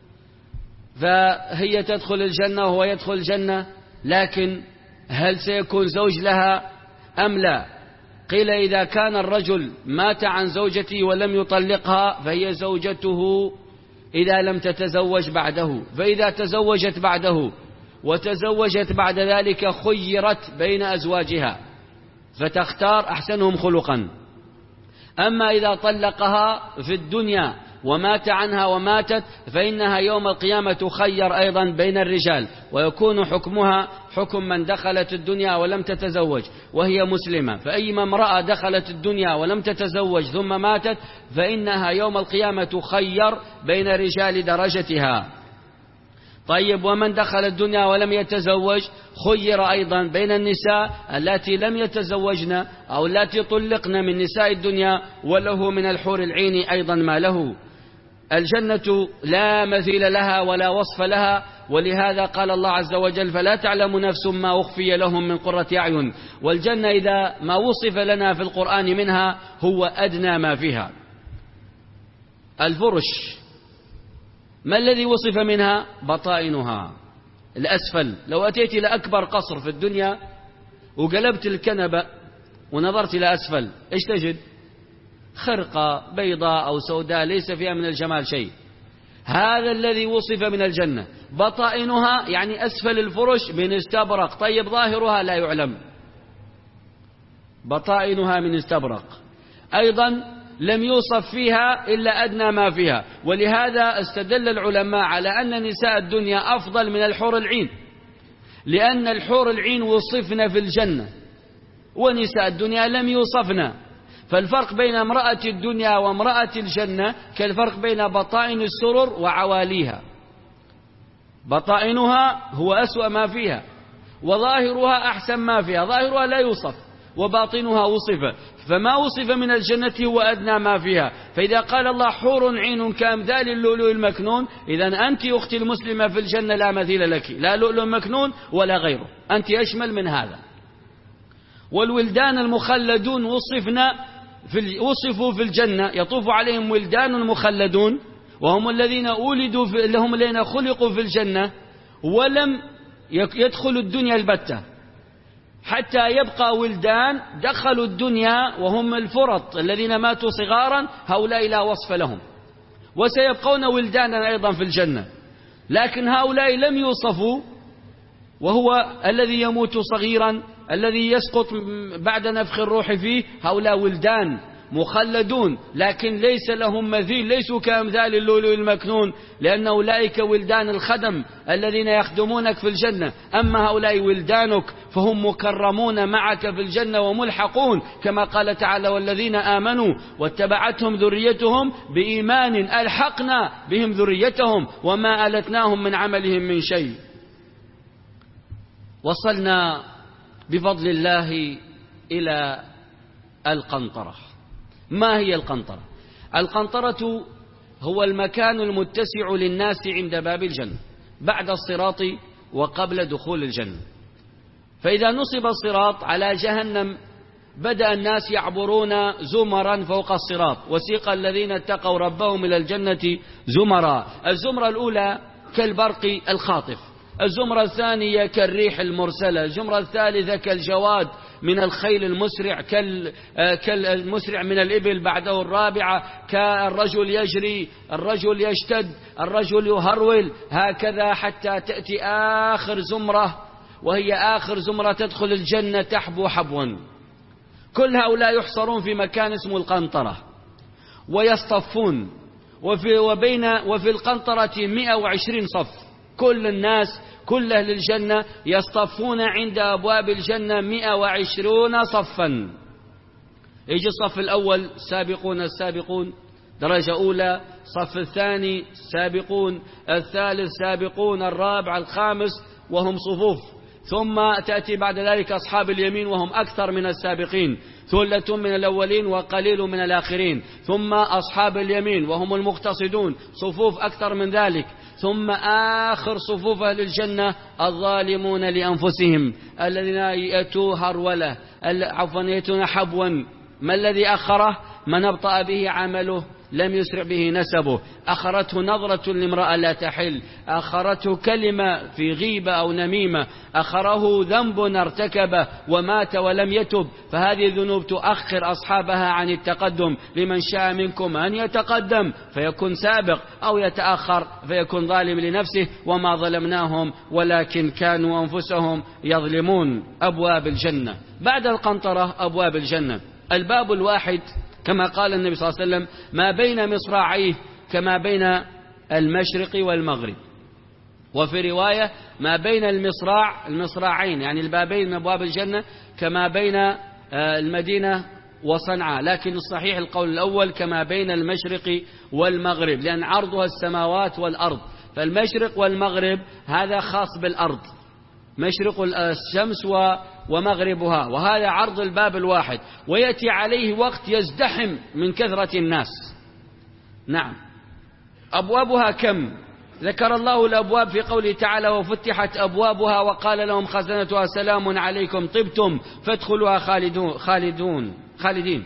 فهي تدخل الجنة وهو يدخل الجنة، لكن هل سيكون زوج لها أم لا؟ قيل إذا كان الرجل مات عن زوجته ولم يطلقها فهي زوجته إذا لم تتزوج بعده، فإذا تزوجت بعده وتزوجت بعد ذلك خيرت بين أزواجها فتختار أحسنهم خلقا. أما إذا طلقها في الدنيا ومات عنها وماتت فإنها يوم القيامة تخير أيضا بين الرجال، ويكون حكمها حكم من دخلت الدنيا ولم تتزوج وهي مسلمة. فأيما امرأة دخلت الدنيا ولم تتزوج ثم ماتت فإنها يوم القيامة تخير بين رجال درجتها. طيب ومن دخل الدنيا ولم يتزوج خير أيضا بين النساء التي لم يتزوجن أو التي طلقن من نساء الدنيا، وله من الحور العين أيضا ما له. الجنة لا مثيل لها ولا وصف لها، ولهذا قال الله عز وجل فلا تعلم نفس ما أخفي لهم من قرة أعين. والجنة إذا ما وصف لنا في القرآن منها هو أدنى ما فيها. الفرش ما الذي وصف منها؟ بطائنها الأسفل. لو أتيت إلى أكبر قصر في الدنيا وقلبت الكنبة ونظرت إلى أسفل إيش تجد؟ خرقة بيضاء أو سوداء ليس فيها من الجمال شيء. هذا الذي وصف من الجنة. بطائنها يعني أسفل الفرش من استبرق. طيب ظاهرها لا يعلم، بطائنها من استبرق. أيضا لم يوصف فيها إلا أدنى ما فيها، ولهذا استدل العلماء على أن نساء الدنيا أفضل من الحور العين، لأن الحور العين وصفنا في الجنة ونساء الدنيا لم يوصفنا. فالفرق بين امرأة الدنيا وامرأة الجنة كالفرق بين بطائن السرر وعواليها. بطائنها هو أسوأ ما فيها وظاهرها أحسن ما فيها، ظاهرها لا يوصف وباطنها وصف، فما وصف من الجنة هو أدنى ما فيها. فإذا قال الله حور عين كأمثال اللؤلؤ المكنون، إذن أنت أختي المسلمة في الجنة لا مثيل لك، لا لؤلؤ مكنون ولا غيره، أنت أشمل من هذا. والولدان المخلدون وصفنا في وصفوا في الجنة، يطوف عليهم ولدان مخلدون وهم الذين ولدوا في لهم الذين خلقوا في الجنة ولم يدخلوا الدنيا البتة، حتى يبقى ولدان دخلوا الدنيا وهم الفرط الذين ماتوا صغارا، هؤلاء لا وصف لهم، وسيبقون ولدانا أيضا في الجنة، لكن هؤلاء لم يوصفوا، وهو الذي يموت صغيرا الذي يسقط بعد نفخ الروح فيه، هؤلاء ولدان مخلدون، لكن ليس لهم مثيل، ليسوا كأمثال اللؤلؤ المكنون، لأن أولئك ولدان الخدم الذين يخدمونك في الجنة. أما هؤلاء ولدانك فهم مكرمون معك في الجنة وملحقون، كما قال تعالى: والذين آمنوا واتبعتهم ذريتهم بإيمان ألحقنا بهم ذريتهم وما ألتناهم من عملهم من شيء. وصلنا بفضل الله إلى القنطرة. ما هي القنطرة؟ القنطرة هو المكان المتسع للناس عند باب الجنة بعد الصراط وقبل دخول الجنة. فإذا نصب الصراط على جهنم بدأ الناس يعبرون زمرا فوق الصراط، وسيق الذين اتقوا ربهم إلى الجنة زمرا. الزمرة الأولى كالبرق الخاطف، الزمرة الثانية كالريح المرسلة، الزمرة الثالثة كالجواد من الخيل المسرع، كالمسرع من الإبل، بعده الرابعة كالرجل يجري، الرجل يشتد، الرجل يهرول، هكذا حتى تأتي آخر زمرة، وهي آخر زمرة تدخل الجنة تحبو حبوا. كل هؤلاء يحصرون في مكان اسمه القنطرة ويصطفون، وفي, وبين وفي القنطرة مئة وعشرين صف، كل الناس كل أهل الجنة يصطفون عند أبواب الجنة مئة وعشرون صفا. يجي الصف الأول سابقون السابقون درجة أولى، الصف الثاني سابقون، الثالث سابقون، الرابع، الخامس، وهم صفوف. ثم تأتي بعد ذلك أصحاب اليمين وهم أكثر من السابقين، ثلة من الأولين وقليل من الآخرين. ثم أصحاب اليمين وهم المقتصدون، صفوف أكثر من ذلك. ثم آخر صفوف أهل الجنة الظالمون لأنفسهم الذين يأتوا هرولة، عفوا يأتون حبوا. ما الذي أخره؟ من أبطأ به عمله لم يسرع به نسبه، أخرته نظرة لامرأة لا تحل، أخرته كلمة في غيبة أو نميمة، أخره ذنب ارتكبه ومات ولم يتب. فهذه الذنوب تؤخر أصحابها عن التقدم. لمن شاء منكم أن يتقدم فيكون سابق، أو يتأخر فيكون ظالم لنفسه، وما ظلمناهم ولكن كانوا أنفسهم يظلمون. أبواب الجنة بعد القنطرة أبواب الجنة. الباب الواحد كما قال النبي صلى الله عليه وسلم ما بين مصراعيه كما بين المشرق والمغرب، وفي رواية ما بين المصراع المصراعين يعني البابين من أبواب الجنة كما بين المدينة وصنعاء، لكن الصحيح القول الأول كما بين المشرق والمغرب، لأن عرضها السماوات والأرض. فالمشرق والمغرب هذا خاص بالأرض، مشرق الشمس ومغربها، وهذا عرض الباب الواحد، ويأتي عليه وقت يزدحم من كثرة الناس. نعم. أبوابها كم؟ ذكر الله الأبواب في قوله تعالى وفتحت أبوابها وقال لهم خزنتها سلام عليكم طبتم فادخلوها خالدون خالدون خالدين.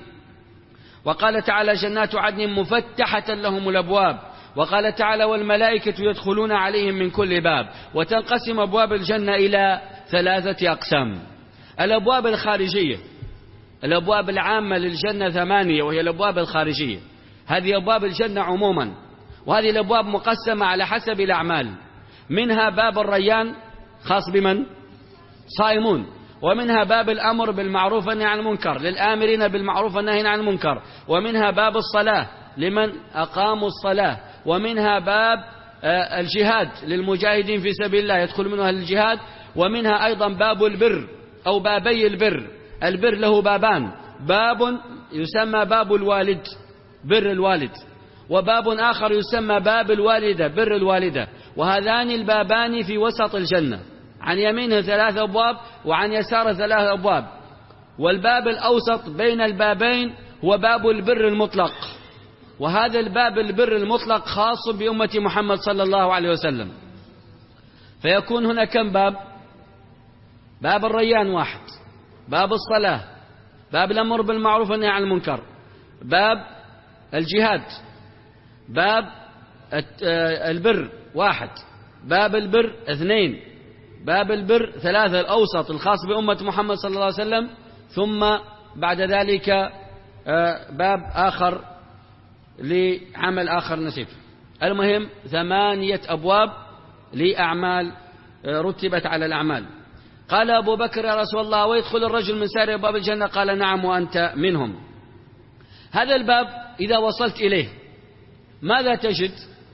وقال تعالى جنات عدن مفتحة لهم الأبواب. وقال تعالى والملائكة يدخلون عليهم من كل باب. وتنقسم أبواب الجنة إلى ثلاثة أقسام. الأبواب الخارجية، الأبواب العامة للجنة ثمانية، وهي الأبواب الخارجية. هذه أبواب الجنة عموما، وهذه الأبواب مقسمة على حسب الأعمال. منها باب الريان خاص بمن؟ صائمون. ومنها باب الأمر بالمعروف والنهي عن المنكر للآمرين بالمعروف والنهي عن المنكر. ومنها باب الصلاة لمن أقاموا الصلاة. ومنها باب الجهاد للمجاهدين في سبيل الله يدخل منها الجهاد. ومنها أيضا باب البر أو بابي البر. البر له بابان، باب يسمى باب الوالد بر الوالد، وباب آخر يسمى باب الوالدة بر الوالدة. وهذان البابان في وسط الجنة، عن يمينه ثلاث أبواب وعن يساره ثلاث أبواب. والباب الأوسط بين البابين هو باب البر المطلق، وهذا الباب البر المطلق خاص بأمة محمد صلى الله عليه وسلم. فيكون هنا كم باب؟ باب الريان واحد، باب الصلاة، باب الأمر بالمعروف والنهي عن المنكر، باب الجهاد، باب البر واحد، باب البر اثنين، باب البر ثلاثة الأوسط الخاص بأمة محمد صلى الله عليه وسلم، ثم بعد ذلك باب آخر لعمل آخر نسيب. المهم ثمانية أبواب لأعمال رتبت على الأعمال. قال أبو بكر يا رسول الله ويدخل الرجل من سائر أبواب الجنة؟ قال نعم وأنت منهم. هذا الباب إذا وصلت إليه ماذا تجد؟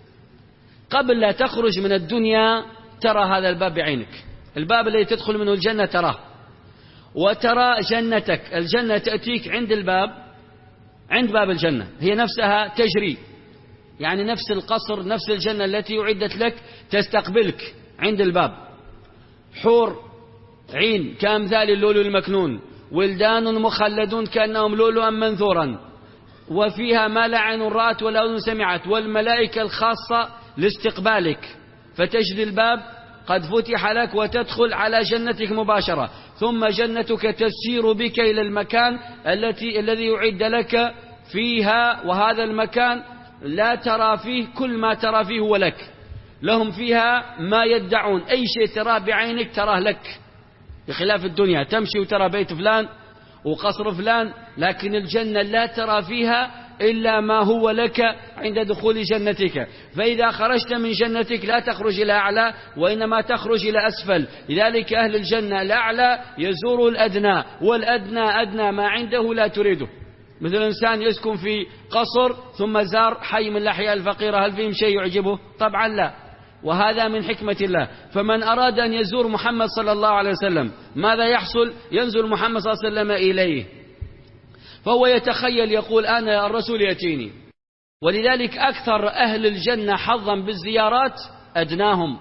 قبل لا تخرج من الدنيا ترى هذا الباب بعينك، الباب الذي تدخل منه الجنة تراه، وترى جنتك، الجنة تأتيك عند الباب، عند باب الجنة هي نفسها تجري، يعني نفس القصر نفس الجنة التي أعدت لك تستقبلك عند الباب. حور عين كأمثال اللؤلؤ المكنون، ولدان مخلدون كأنهم لؤلؤا منثورا، وفيها ما لا عين رأت ولا أذن سمعت، والملائكة الخاصة لاستقبالك، فتجد الباب قد فتح لك وتدخل على جنتك مباشرة، ثم جنتك تسير بك إلى المكان التي الذي يعد لك فيها، وهذا المكان لا ترى فيه كل ما ترى فيه هو لك، لهم فيها ما يدعون، أي شيء تراه بعينك تراه لك، بخلاف الدنيا تمشي وترى بيت فلان وقصر فلان، لكن الجنة لا ترى فيها إلا ما هو لك عند دخول جنتك. فإذا خرجت من جنتك لا تخرج إلى أعلى وإنما تخرج إلى أسفل، لذلك أهل الجنة الأعلى يزور الأدنى، والأدنى أدنى ما عنده لا تريده، مثل إنسان يسكن في قصر ثم زار حي من الأحياء الفقيرة، هل فيهم شيء يعجبه؟ طبعا لا، وهذا من حكمة الله. فمن أراد أن يزور محمد صلى الله عليه وسلم ماذا يحصل؟ ينزل محمد صلى الله عليه وسلم إليه، فهو يتخيل يقول أنا الرسول يأتيني. ولذلك أكثر أهل الجنة حظا بالزيارات أدناهم،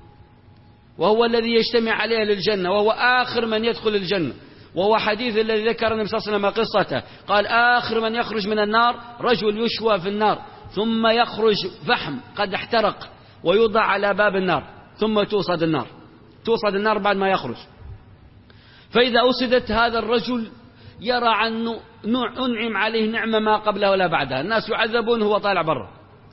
وهو الذي يجتمع عليه للجنة، وهو آخر من يدخل الجنة، وهو حديث الذي ذكر النبي صلى الله عليه وسلم قصته، قال آخر من يخرج من النار رجل يشوى في النار ثم يخرج فحم قد احترق ويوضع على باب النار، ثم توصد النار، توصد النار بعد ما يخرج. فإذا أصدت هذا الرجل يرى عنه أنعم عليه نعمة ما قبله ولا بعدها، الناس يعذبون هو طالع برا،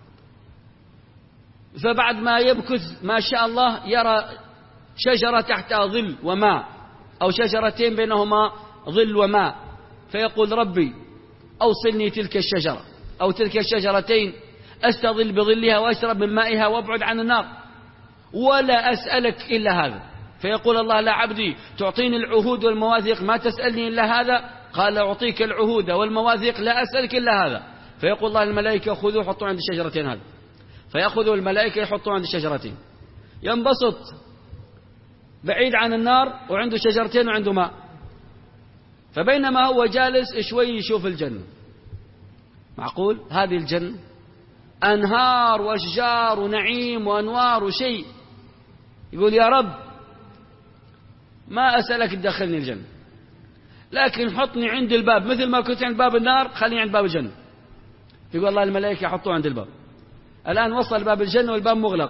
فبعد ما يبكث ما شاء الله يرى شجرة تحتها ظل وماء، أو شجرتين بينهما ظل وماء، فيقول ربي أوصلني تلك الشجرة أو تلك الشجرتين أستظل بظلها وأشرب من مائها وأبعد عن النار، ولا أسألك إلا هذا. فيقول الله لا عبدي تعطيني العهود والمواثيق ما تسألني إلا هذا؟ قال أعطيك العهود والمواثيق لا أسألك إلا هذا. فيقول الله الملائكة خذوه حطوا عند الشجرتين هذا، فيأخذوا الملائكة يحطوا عند الشجرتين، ينبسط بعيد عن النار وعنده شجرتين وعنده ماء، فبينما هو جالس شوي يشوف الجنة. معقول هذه الجنة أنهار وأشجار ونعيم وأنوار وشيء، يقول يا رب ما أسألك تدخلني الجنة، لكن حطني عند الباب مثل ما كنت عند باب النار، خليني عند باب الجنة. يقول الله الملائكة حطوه عند الباب، الآن وصل باب الجنة والباب مغلق،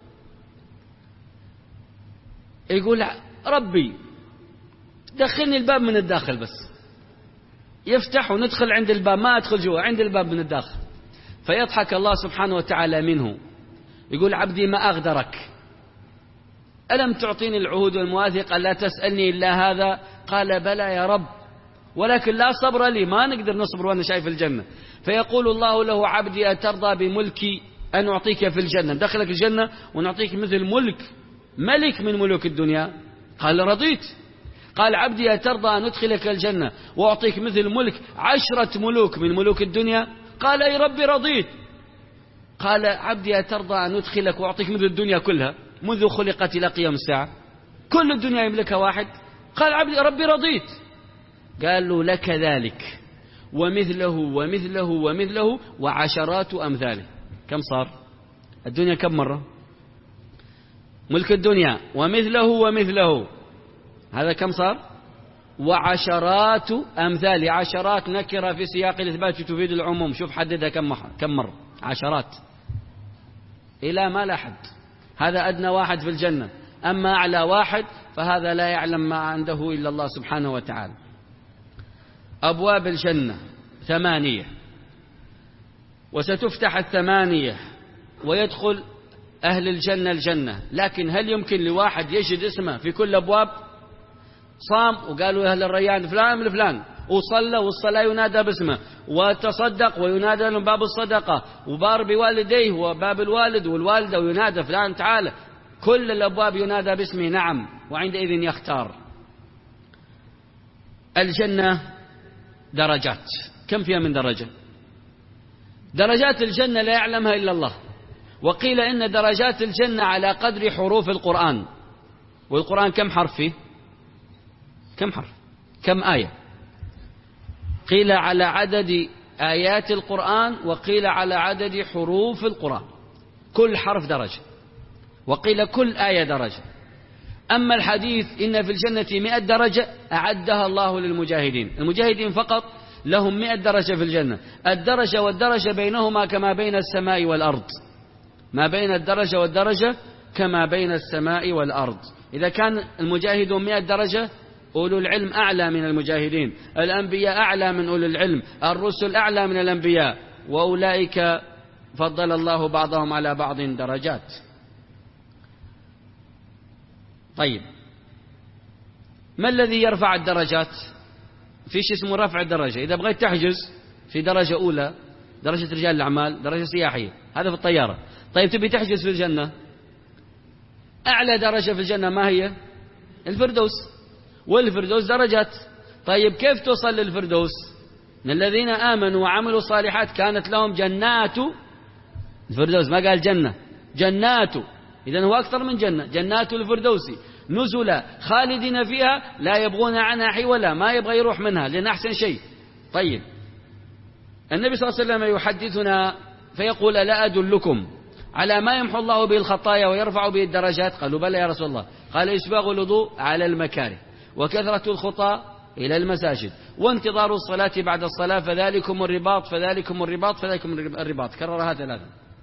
يقول ربي دخلني الباب من الداخل بس، يفتح وندخل عند الباب، ما أدخل جوا، عند الباب من الداخل. فيضحك الله سبحانه وتعالى منه، يقول عبدي ما أغدرك، ألم تعطيني العهود والمواثيق ألا تسألني إلا هذا؟ قال بلى يا رب، ولكن لا صبر لي، ما نقدر نصبر وأنا شايف الجنة. فيقول الله له عبدي أترضى بملكي أن أعطيك في الجنة، ندخلك الجنة ونعطيك مثل ملك ملك من ملوك الدنيا؟ قال رضيت. قال عبدي أترضى أن أدخلك الجنة وأعطيك مثل ملك عشرة ملوك من ملوك الدنيا؟ قال أي ربي رضيت. قال عبدي أترضى أن أدخلك وأعطيك مثل الدنيا كلها منذ خلقت إلى قيام الساعة، كل الدنيا يملكها واحد؟ قال عبدي ربي رضيت. قال له لك ذلك ومثله ومثله ومثله وعشرات أمثاله. كم صار الدنيا؟ كم مرة ملك الدنيا ومثله ومثله، هذا كم صار؟ وعشرات أمثاله. عشرات نكرة في سياق الإثبات تفيد العموم، شوف حددها كم كم مرة، عشرات إلى ما لا حد. هذا أدنى واحد في الجنة، أما أعلى واحد فهذا لا يعلم ما عنده إلا الله سبحانه وتعالى. أبواب الجنة ثمانية، وستفتح الثمانية ويدخل أهل الجنة الجنة، لكن هل يمكن لواحد يجد اسمه في كل أبواب؟ صام وقالوا أهل الريان فلان من فلان، وصلى والصلاة ينادى باسمه، وتصدق وينادى لهم باب الصدقة، وبار بوالديه وباب الوالد والوالدة وينادى فلان تعالى، كل الأبواب ينادى باسمه. نعم، وعندئذ يختار. الجنة درجات، كم فيها من درجة؟ درجات الجنة لا يعلمها إلا الله. وقيل إن درجات الجنة على قدر حروف القرآن. والقرآن كم حرف فيه؟ كم حرف؟ كم آية؟ قيل على عدد آيات القرآن، وقيل على عدد حروف القرآن. كل حرف درجة، وقيل كل آية درجة. أما الحديث إن في الجنة مئة درجة أعدها الله للمجاهدين. المجاهدين فقط لهم مئة درجة في الجنة. الدرجة والدرجة بينهما كما بين السماء والأرض، ما بين الدرجة والدرجة كما بين السماء والأرض. إذا كان المجاهدون مئة درجة، أولو العلم أعلى من المجاهدين، الأنبياء أعلى من أولو العلم، الرسل أعلى من الأنبياء، وأولئك فضل الله بعضهم على بعض درجات. طيب، ما الذي يرفع الدرجات؟ فيش اسمه رفع الدرجة. إذا بغيت تحجز في درجة أولى، درجة رجال الأعمال، درجة سياحية، هذا في الطيارة. طيب تبي تحجز في الجنة، أعلى درجة في الجنة ما هي؟ الفردوس. والفردوس درجات. طيب كيف توصل للفردوس؟ إن الذين آمنوا وعملوا الصالحات كانت لهم جنات الفردوس، ما قال جنة، جنات. إذن هو أكثر من جنة، جنات الفردوس نزلا خالدين فيها لا يبغون عنها حولا، ما يبغى يروح منها لأن أحسن شيء. طيب النبي صلى الله عليه وسلم يحدثنا فيقول: لا أدلكم على ما يمحو الله به الخطايا ويرفع به الدرجات؟ قالوا: بلى يا رسول الله. قال: إسباغ الوضوء على المكاره، وكثرة الخطى إلى المساجد، وانتظار الصلاة بعد الصلاة، فذلكم الرباط فذلكم الرباط فذلكم الرباط. كررها ثلاثة.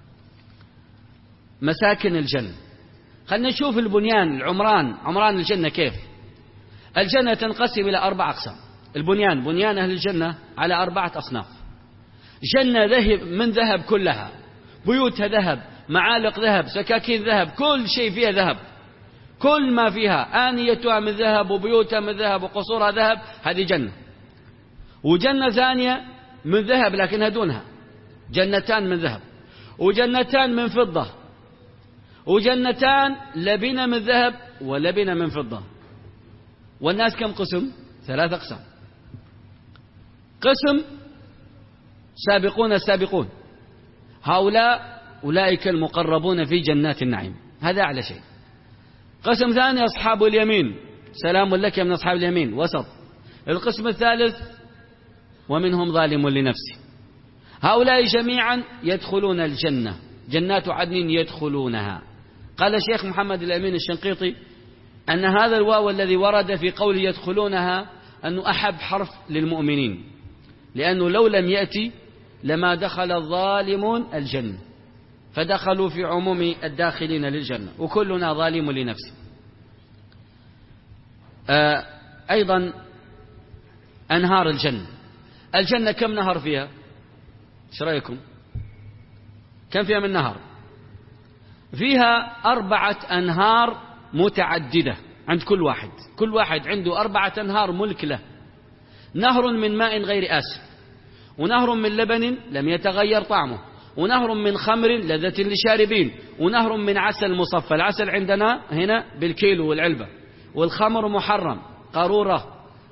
مساكن الجنة، خلنا نشوف البنيان، العمران، عمران الجنة كيف. الجنة تنقسم إلى أربع أقسام. البنيان، بنيان أهل الجنة على أربعة أصناف. جنة ذهب من ذهب كلها، بيوتها ذهب، معالق ذهب، سكاكين ذهب، كل شيء فيها ذهب، كل ما فيها، آنيتها من ذهب وبيوتها من ذهب وقصورها ذهب، هذه جنة. وجنة ثانية من ذهب لكنها دونها، جنتان من ذهب، وجنتان من فضة، وجنتان لبنة من ذهب ولبنة من فضة. والناس كم قسم؟ ثلاث أقسام. قسم سابقون السابقون، هؤلاء أولئك المقربون في جنات النعيم، هذا أعلى شيء. قسم ثاني أصحاب اليمين، سلام لك من أصحاب اليمين، وسط. القسم الثالث ومنهم ظالم لنفسه. هؤلاء جميعا يدخلون الجنة، جنات عدن يدخلونها. قال الشيخ محمد الأمين الشنقيطي أن هذا الواو الذي ورد في قول يدخلونها أنه أحب حرف للمؤمنين، لأنه لو لم يأتي لما دخل الظالمون الجنة، فدخلوا في عموم الداخلين للجنة، وكلنا ظالم لنفسه. آه أيضا أنهار الجنة. الجنة كم نهر فيها؟ ايش رأيكم؟ كم فيها من نهر؟ فيها أربعة أنهار متعددة عند كل واحد، كل واحد عنده أربعة أنهار ملك له. نهر من ماء غير آسن، ونهر من لبن لم يتغير طعمه، ونهر من خمر لذة للشاربين، ونهر من عسل مصفى. العسل عندنا هنا بالكيلو والعلبة، والخمر محرم قارورة،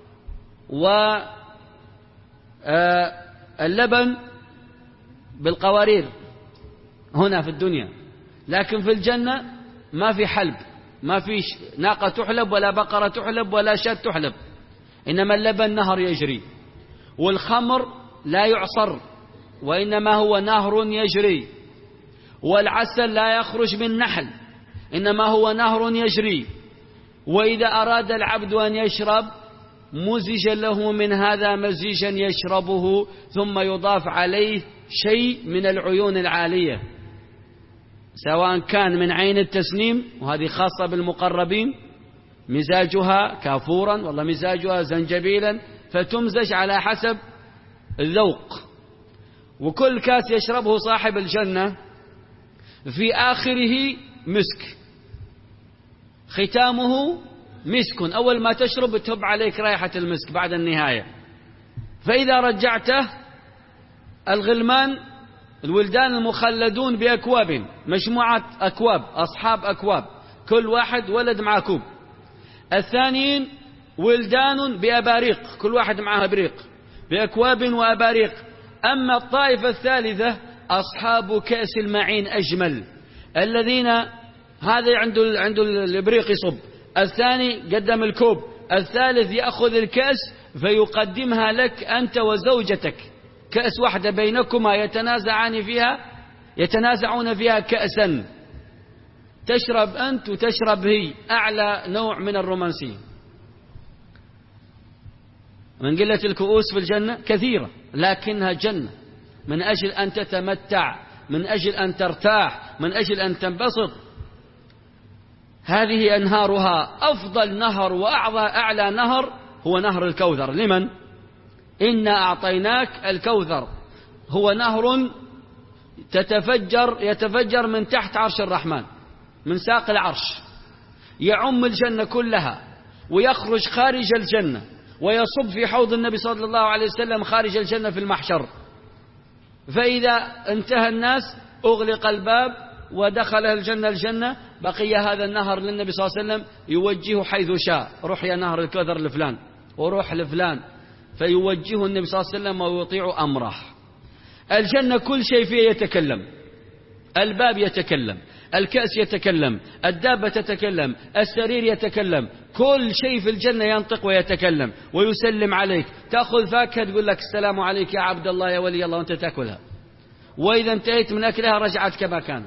واللبن بالقوارير هنا في الدنيا. لكن في الجنة ما في حلب، ما في ناقة تحلب ولا بقرة تحلب ولا شاة تحلب، إنما اللبن نهر يجري، والخمر لا يعصر وإنما هو نهر يجري، والعسل لا يخرج من نحل إنما هو نهر يجري. وإذا أراد العبد أن يشرب مزج له من هذا مزيجا يشربه، ثم يضاف عليه شيء من العيون العالية، سواء كان من عين التسنيم، وهذه خاصة بالمقربين، مزاجها كافورا والله مزاجها زنجبيلا، فتمزج على حسب الذوق. وكل كاس يشربه صاحب الجنة في آخره مسك، ختامه مسك، أول ما تشرب تهب عليك رائحة المسك بعد النهاية. فإذا رجعته الغلمان الولدان المخلدون بأكواب، مجموعة أكواب، أصحاب أكواب، كل واحد ولد مع كوب. الثانيين ولدان بأباريق، كل واحد معها بريق، بأكواب وأباريق. أما الطائفة الثالثة أصحاب كأس المعين أجمل، الذين هذا عنده عنده الإبريق يصب، الثاني قدم الكوب، الثالث يأخذ الكأس فيقدمها لك أنت وزوجتك، كأس واحدة بينكما يتنازعان فيها يتنازعون فيها كأسا، تشرب أنت وتشرب هي، أعلى نوع من الرومانسية. من قلة الكؤوس في الجنة كثيرة، لكنها جنة من أجل أن تتمتع، من أجل أن ترتاح، من أجل أن تنبسط. هذه أنهارها. أفضل نهر وأعلى أعلى نهر هو نهر الكوثر. لمن؟ إنا أعطيناك الكوثر، هو نهر تتفجر يتفجر من تحت عرش الرحمن، من ساق العرش، يعم الجنة كلها ويخرج خارج الجنة ويصب في حوض النبي صلى الله عليه وسلم خارج الجنة في المحشر. فإذا انتهى الناس أغلق الباب ودخل الجنة الجنة، بقي هذا النهر للنبي صلى الله عليه وسلم يوجهه حيث شاء، روح يا نهر الكوثر لفلان وروح لفلان، فيوجهه النبي صلى الله عليه وسلم ويطيع أمره. الجنة كل شيء فيه يتكلم، الباب يتكلم، الكأس يتكلم، الدابة تتكلم، السرير يتكلم، كل شيء في الجنة ينطق ويتكلم ويسلم عليك. تأخذ فاكهة تقول لك السلام عليك يا عبد الله يا ولي الله، وأنت تأكلها، وإذا انتهيت من أكلها رجعت كما كانت.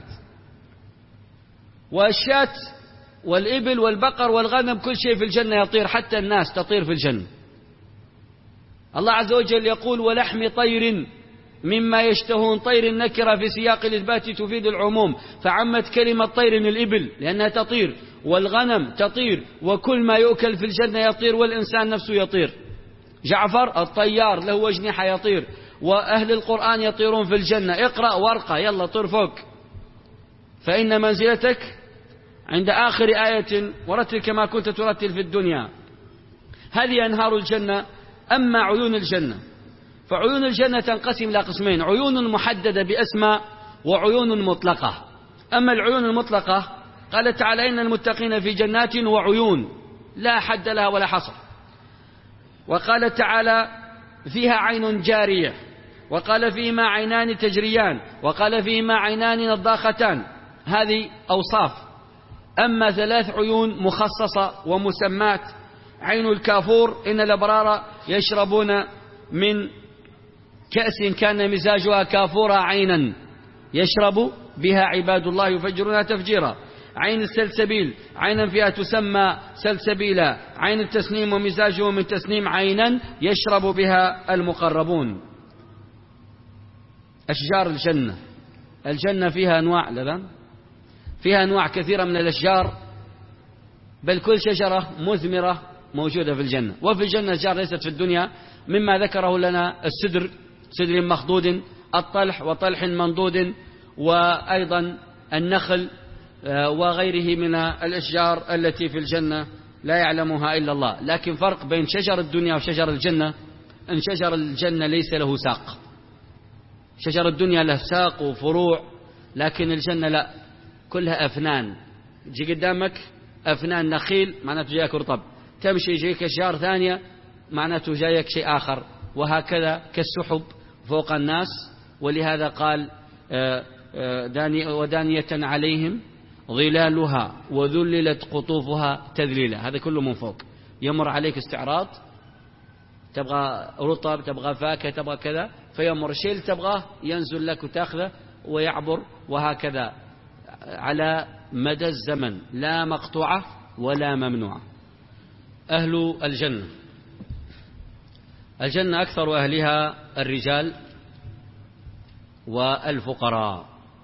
والشاة والإبل والبقر والغنم كل شيء في الجنة يطير، حتى الناس تطير في الجنة. الله عز وجل يقول ولحم طير مما يشتهون، طير النكرة في سياق الإثبات تفيد العموم، فعمت كلمة طير الإبل لأنها تطير، والغنم تطير، وكل ما يؤكل في الجنة يطير، والإنسان نفسه يطير. جعفر الطيار له أجنحة يطير، وأهل القرآن يطيرون في الجنة. اقرأ ورقة يلا طير فوق، فإن منزلتك عند آخر آية، ورتل كما كنت ترتل في الدنيا. هذه أنهار الجنة. أما عيون الجنة فعيون الجنة تنقسم إلى قسمين: عيون محددة بأسماء، وعيون مطلقة. أما العيون المطلقة قال تعالى إن المتقين في جنات وعيون لا حد لها ولا حصر. وقال تعالى فيها عين جارية، وقال فيهما عينان تجريان، وقال فيهما عينان نضاختان. هذه أوصاف. أما ثلاث عيون مخصصة ومسمات: عين الكافور إن الأبرار يشربون من كأس كان مزاجها كافورا عينا يشرب بها عباد الله يفجرونها تفجيرا. عين السلسبيل عينا فيها تسمى سلسبيلا. عين التسنيم ومزاجه من تسنيم عينا يشرب بها المقربون. أشجار الجنة. الجنة فيها أنواع لذا فيها أنواع كثيرة من الأشجار، بل كل شجرة مثمرة موجودة في الجنة. وفي الجنة أشجار ليست في الدنيا، مما ذكره لنا السدر، سدر مخضود، الطلح وطلح منضود، وأيضا النخل وغيره من الأشجار التي في الجنة لا يعلمها إلا الله. لكن فرق بين شجر الدنيا وشجر الجنة أن شجر الجنة ليس له ساق. شجر الدنيا له ساق وفروع، لكن الجنة لا، كلها أفنان. تجي قدامك أفنان نخيل معناته جايك رطب، تمشي يجيك أشجار ثانية معناته جايك شيء آخر، وهكذا كالسحب فوق الناس. ولهذا قال ودانية عليهم ظلالها وذللت قطوفها تذليلا. هذا كله من فوق، يمر عليك استعراض، تبغى رطب، تبغى فاكهة، تبغى كذا، فيمر شيء تبغاه ينزل لك وتاخذه ويعبر، وهكذا على مدى الزمن، لا مقطوعة ولا ممنوعة. أهل الجنة. الجنة أكثر أهلها الرجال والفقراء،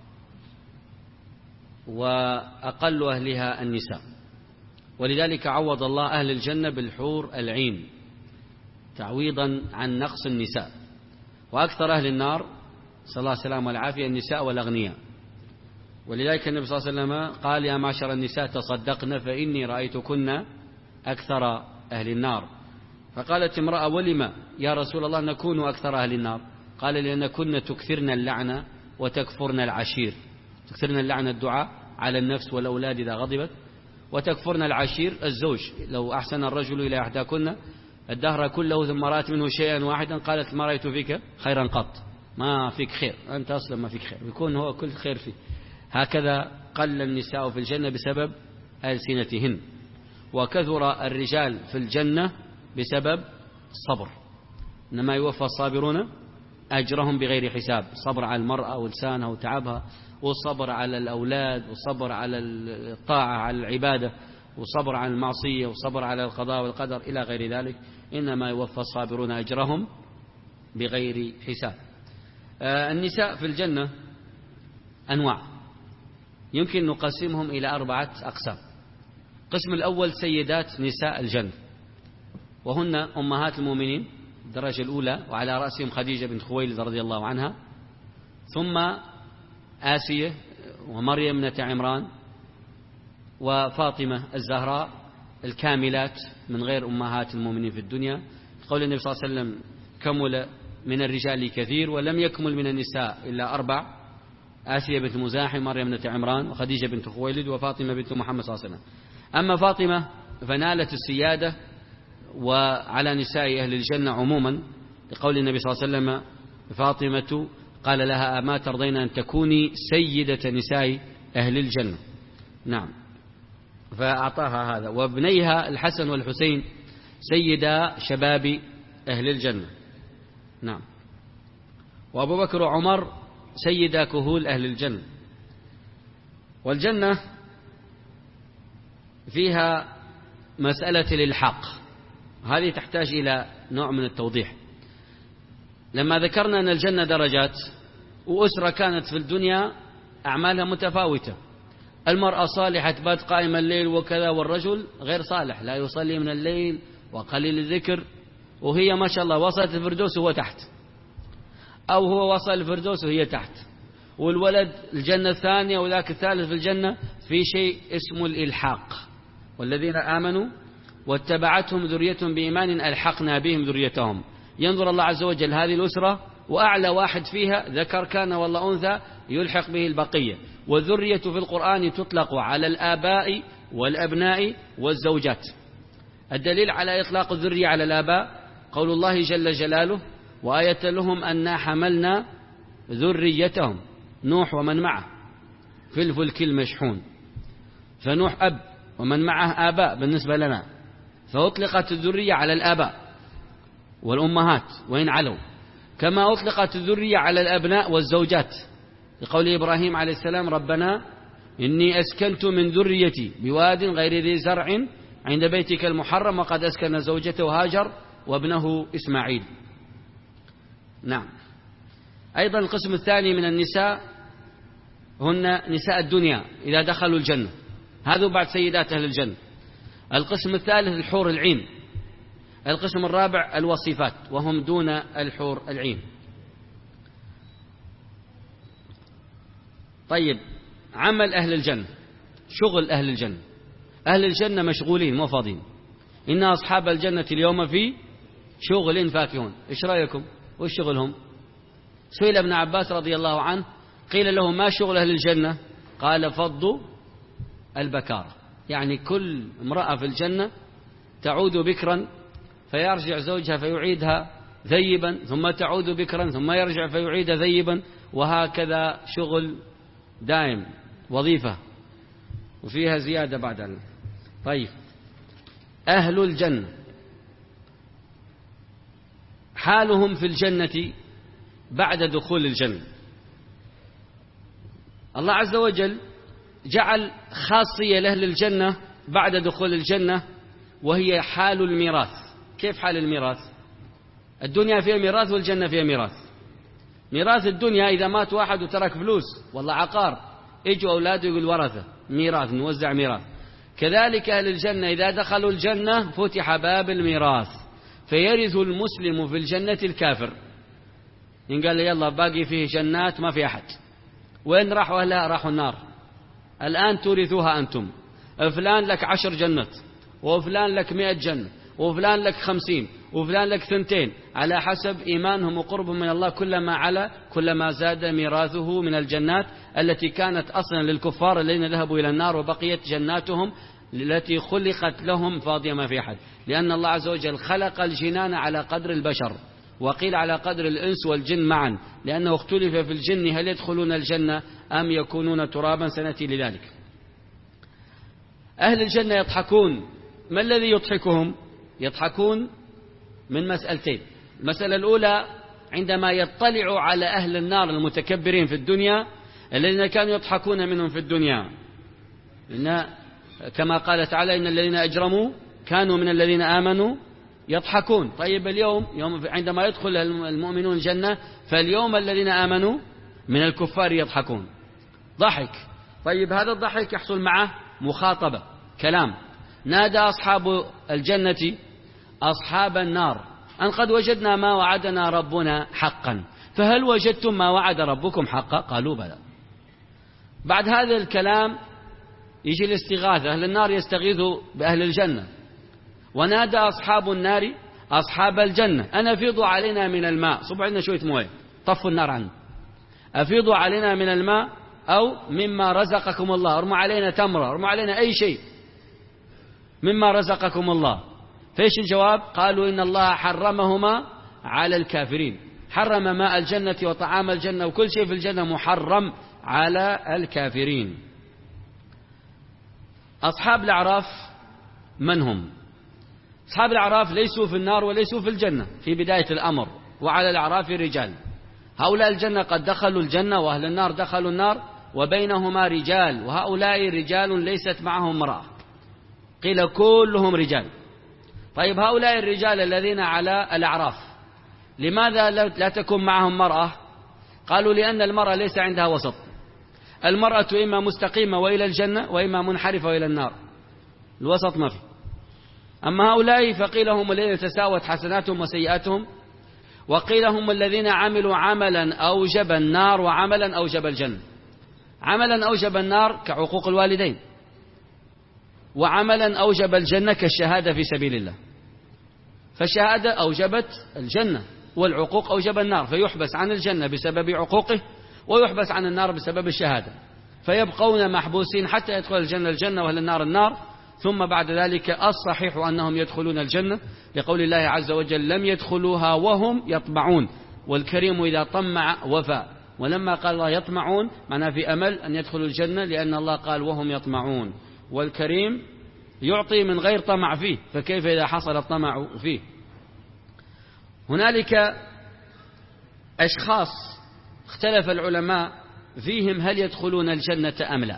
وأقل أهلها النساء، ولذلك عوض الله أهل الجنة بالحور العين تعويضا عن نقص النساء. وأكثر أهل النار صلى الله عليه وسلم والعافية النساء والأغنياء، ولذلك النبي صلى الله عليه وسلم قال يا معشر النساء تصدقن فإني رأيتكن أكثر أهل النار. فقالت امرأة ولما يا رسول الله نكون أكثر أهل النار؟ قال لأن كنا تكثرن اللعنة وتكفرن العشير. تكثرن اللعنة الدعاء على النفس والأولاد إذا غضبت، وتكفرن العشير الزوج. لو أحسن الرجل إلى إحداكن الدهر كله ثم رأت منه شيئا واحدا قالت ما رأيت فيك خيرا قط. ما فيك خير، أنت أصلا ما فيك خير، يكون هو كل خير فيه. هكذا قل النساء في الجنة بسبب ألسنتهن، وكثر الرجال في الجنة بسبب الصبر، إنما يوفى الصابرون أجرهم بغير حساب. صبر على المرأة ولسانها وتعبها، والصبر على الأولاد، والصبر على الطاعة على العبادة، وصبر على المعصية، وصبر على القضاء والقدر إلى غير ذلك، إنما يوفى الصابرون أجرهم بغير حساب. آه النساء في الجنة أنواع، يمكن نقسمهم إلى أربعة أقسام. القسم الأول سيدات نساء الجنة، وهن أمهات المؤمنين الدرجة الأولى، وعلى رأسهم خديجة بنت خويلد رضي الله عنها، ثم آسية ومريم ابنة عمران وفاطمة الزهراء الكاملات من غير أمهات المؤمنين في الدنيا. قول النبي صلى الله عليه وسلم: كمل من الرجال كثير ولم يكمل من النساء إلا أربع: آسية بنت مزاحم، مريم ابنة عمران، وخديجة بنت خويلد، وفاطمة بنت محمد صلى الله عليه وسلم. أما فاطمة فنالت السيادة وعلى نساء أهل الجنة عموما، لقول النبي صلى الله عليه وسلم: فاطمة قال لها: أما ترضين أن تكوني سيدة نساء أهل الجنة؟ نعم، فأعطاها هذا. وابنيها الحسن والحسين سيدا شباب أهل الجنة. نعم. وأبو بكر وعمر سيدا كهول أهل الجنة. والجنة فيها مسألة الإلحاق، هذه تحتاج إلى نوع من التوضيح. لما ذكرنا أن الجنة درجات، وأسرة كانت في الدنيا أعمالها متفاوتة، المرأة صالحة تبات قائمة الليل وكذا، والرجل غير صالح لا يصلي من الليل وقليل الذكر، وهي ما شاء الله وصلت الفردوس وهو تحت، أو هو وصل الفردوس وهي تحت، والولد الجنة الثانية وذاك الثالث في الجنة. في شيء اسمه الإلحاق: والذين آمنوا واتبعتهم ذريتهم بإيمان ألحقنا بهم ذريتهم. ينظر الله عز وجل هذه الأسرة، وأعلى واحد فيها ذكر كان والله أنثى يلحق به البقية. والذرية في القرآن تطلق على الآباء والأبناء والزوجات. الدليل على إطلاق الذرية على الآباء قول الله جل جلاله: وآية لهم أنا حملنا ذريتهم نوح ومن معه في الفلك المشحون. فنوح أب ومن معه آباء بالنسبة لنا، فأطلقت الذرية على الآباء والأمهات وإن علوا، كما أطلقت الذرية على الأبناء والزوجات، لقول إبراهيم عليه السلام: ربنا إني أسكنت من ذريتي بواد غير ذي زرع عند بيتك المحرم، وقد أسكن زوجته هاجر وابنه إسماعيل. نعم. أيضا القسم الثاني من النساء هن نساء الدنيا إذا دخلوا الجنة، هذا بعد سيدات أهل الجنة. القسم الثالث الحور العين. القسم الرابع الوصيفات، وهم دون الحور العين. طيب، عمل أهل الجنة، شغل أهل الجنة. أهل الجنة مشغولين مو فاضين. إن أصحاب الجنة اليوم في شغل فاكهون. إيش رأيكم؟ وش شغلهم؟ سئل ابن عباس رضي الله عنه، قيل له: ما شغل أهل الجنة؟ قال: فض البكارة، يعني كل امرأة في الجنة تعود بكرا فيرجع زوجها فيعيدها ذيبا، ثم تعود بكرا ثم يرجع فيعيد ذيبا، وهكذا شغل دائم، وظيفة وفيها زيادة بعد ذلك. طيب، أهل الجنة حالهم في الجنة بعد دخول الجنة. الله عز وجل جعل خاصية لأهل الجنة بعد دخول الجنة، وهي حال الميراث. كيف حال الميراث؟ الدنيا فيها ميراث والجنة فيها ميراث. ميراث الدنيا إذا مات واحد وترك فلوس والله عقار، يجوا أولاده يقول ورثة ميراث، نوزع ميراث. كذلك أهل الجنة إذا دخلوا الجنة فتح باب الميراث، فيرث المسلم في الجنة الكافر. إن قال لي يلا باقي فيه جنات ما في أحد، وين راحوا أهلها؟ راحوا النار. الآن تورثوها أنتم، فلان لك عشر جنات، وفلان لك مئة جنة، وفلان لك خمسين، وفلان لك ثنتين، على حسب إيمانهم وقربهم من الله. كلما علا كلما زاد ميراثه من الجنات التي كانت أصلا للكفار الذين ذهبوا إلى النار، وبقيت جناتهم التي خلقت لهم فاضية ما في أحد، لأن الله عز وجل خلق الجنان على قدر البشر، وقيل على قدر الإنس والجن معا، لأنه اختلف في الجن هل يدخلون الجنة أم يكونون ترابا، سنأتي لذلك. أهل الجنة يضحكون. ما الذي يضحكهم؟ يضحكون من مسألتين. المسألة الأولى عندما يطلعوا على أهل النار المتكبرين في الدنيا الذين كانوا يضحكون منهم في الدنيا، إن كما قال تعالى إن الذين أجرموا كانوا من الذين آمنوا يضحكون. طيب اليوم يوم عندما يدخل المؤمنون الجنة فاليوم الذين آمنوا من الكفار يضحكون. ضحك. طيب هذا الضحك يحصل معه مخاطبة، كلام. نادى أصحاب الجنة أصحاب النار أن قد وجدنا ما وعدنا ربنا حقا، فهل وجدتم ما وعد ربكم حقا؟ قالوا بلى. بعد هذا الكلام يجي الاستغاثة، أهل النار يستغيثوا بأهل الجنة. ونادى أصحاب النار أصحاب الجنة أن أفيضوا علينا من الماء، صبوا عندنا شوية مويه، طفوا النار عنه، أفيضوا علينا من الماء أو مما رزقكم الله، ارموا علينا تمرة، ارموا علينا أي شيء مما رزقكم الله. فإيش الجواب؟ قالوا إن الله حرمهما على الكافرين، حرم ماء الجنة وطعام الجنة وكل شيء في الجنة محرم على الكافرين. أصحاب الأعراف من هم؟ أصحاب الأعراف ليسوا في النار وليسوا في الجنة في بداية الأمر، وعلى الأعراف رجال. هؤلاء الجنة قد دخلوا الجنة وأهل النار دخلوا النار وبينهما رجال، وهؤلاء رجال ليست معهم امرأة، قيل كلهم رجال. طيب هؤلاء الرجال الذين على الأعراف لماذا لا تكون معهم مرأة؟ قالوا لأن المرأة ليس عندها وسط، المرأة إما مستقيمة وإلى الجنة وإما منحرفة وإلى النار، الوسط ما في. أما هؤلاء فقيل هم الذين تساوت حسناتهم وسيئاتهم، وقيل هم الذين عملوا عملا أوجب النار وعملا أوجب الجنة. عملا أوجب النار كعقوق الوالدين، وعملا أوجب الجنة كالشهادة في سبيل الله. فالشهادة أوجبت الجنة والعقوق أوجب النار، فيحبس عن الجنة بسبب عقوقه ويحبس عن النار بسبب الشهادة، فيبقون محبوسين حتى يدخل الجنة الجنة وأهل النار النار. ثم بعد ذلك الصحيح أنهم يدخلون الجنة لقول الله عز وجل لم يدخلوها وهم يطمعون، والكريم إذا طمع وفى. ولما قال الله يطمعون معناه في أمل أن يدخلوا الجنة، لأن الله قال وهم يطمعون، والكريم يعطي من غير طمع فيه، فكيف إذا حصل الطمع فيه؟ هنالك أشخاص اختلف العلماء فيهم هل يدخلون الجنة أم لا.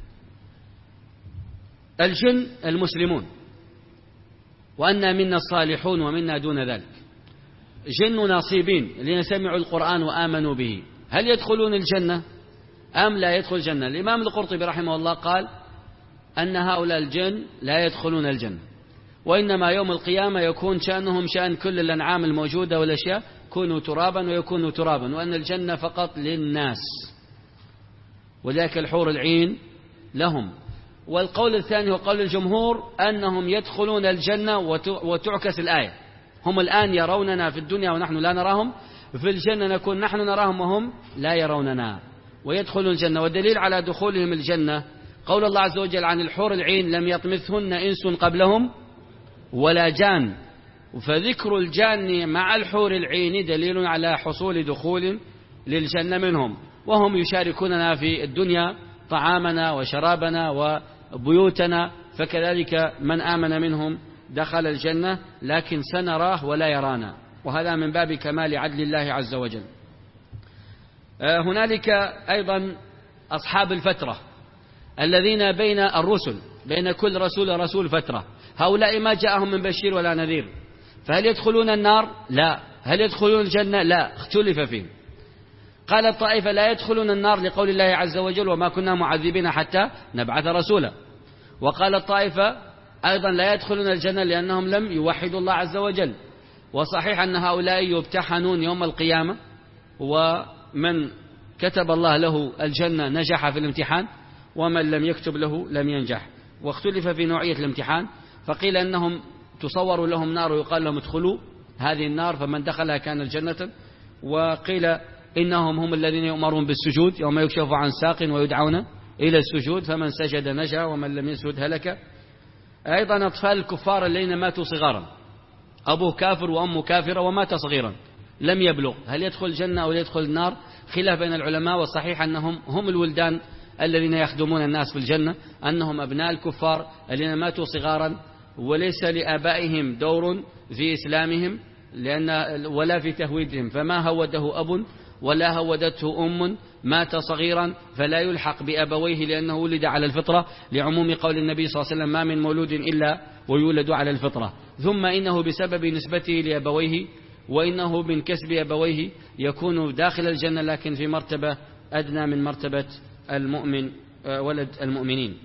الجن المسلمون، وأن منا الصالحون ومنا دون ذلك. جن ناصيبين الذين سمعوا القرآن وآمنوا به، هل يدخلون الجنة أم لا يدخل الجنة؟ الإمام القرطبي رحمه الله قال أن هؤلاء الجن لا يدخلون الجنة، وإنما يوم القيامة يكون شأنهم شأن كل الأنعام الموجودة والأشياء، كونوا ترابا ويكونوا ترابا، وأن الجنة فقط للناس، وذاك الحور العين لهم. والقول الثاني هو قول الجمهور أنهم يدخلون الجنة وتعكس الآية، هم الآن يروننا في الدنيا ونحن لا نراهم، في الجنة نكون نحن نراهم وهم لا يروننا ويدخلون الجنة. والدليل على دخولهم الجنة قول الله عز وجل عن الحور العين لم يطمثهن إنس قبلهم ولا جان، فذكر الجان مع الحور العين دليل على حصول دخول للجنة منهم، وهم يشاركوننا في الدنيا طعامنا وشرابنا وبيوتنا، فكذلك من آمن منهم دخل الجنة، لكن سنراه ولا يرانا، وهذا من باب كمال عدل الله عز وجل. هنالك أيضا أصحاب الفترة الذين بين الرسل، بين كل رسول رسول فترة، هؤلاء ما جاءهم من بشير ولا نذير، فهل يدخلون النار؟ لا. هل يدخلون الجنة؟ لا، اختلف فيهم. قال الطائفة لا يدخلون النار لقول الله عز وجل وما كنا معذبين حتى نبعث رسولا، وقال الطائفة أيضا لا يدخلون الجنة لأنهم لم يوحدوا الله عز وجل. وصحيح أن هؤلاء يبتحنون يوم القيامة، ومن كتب الله له الجنة نجح في الامتحان، ومن لم يكتب له لم ينجح. واختلف في نوعية الامتحان، فقيل أنهم تصور لهم نار ويقال لهم ادخلوا هذه النار، فمن دخلها كان الجنة. وقيل إنهم هم الذين يؤمرون بالسجود يوم يكشف عن ساق ويدعون إلى السجود، فمن سجد نجا ومن لم يسجد هلك. أيضا أطفال الكفار الذين ماتوا صغارا، أبوه كافر وأمه كافرة ومات صغيرا، لم يبلغ، هل يدخل الجنة أو يدخل النار؟ خلاف بين العلماء، والصحيح أنهم هم الولدان الذين يخدمون الناس في الجنة، أنهم أبناء الكفار الذين ماتوا صغارا وليس لآبائهم دور في إسلامهم لأن ولا في تهويدهم، فما هوده أب ولا هودته أم، مات صغيرا فلا يلحق بأبويه لأنه ولد على الفطرة، لعموم قول النبي صلى الله عليه وسلم: ما من مولود إلا ويولد على الفطرة. ثم إنه بسبب نسبته لأبويه وإنه من كسب أبويه يكون داخل الجنة، لكن في مرتبة أدنى من مرتبة المؤمن ولد المؤمنين.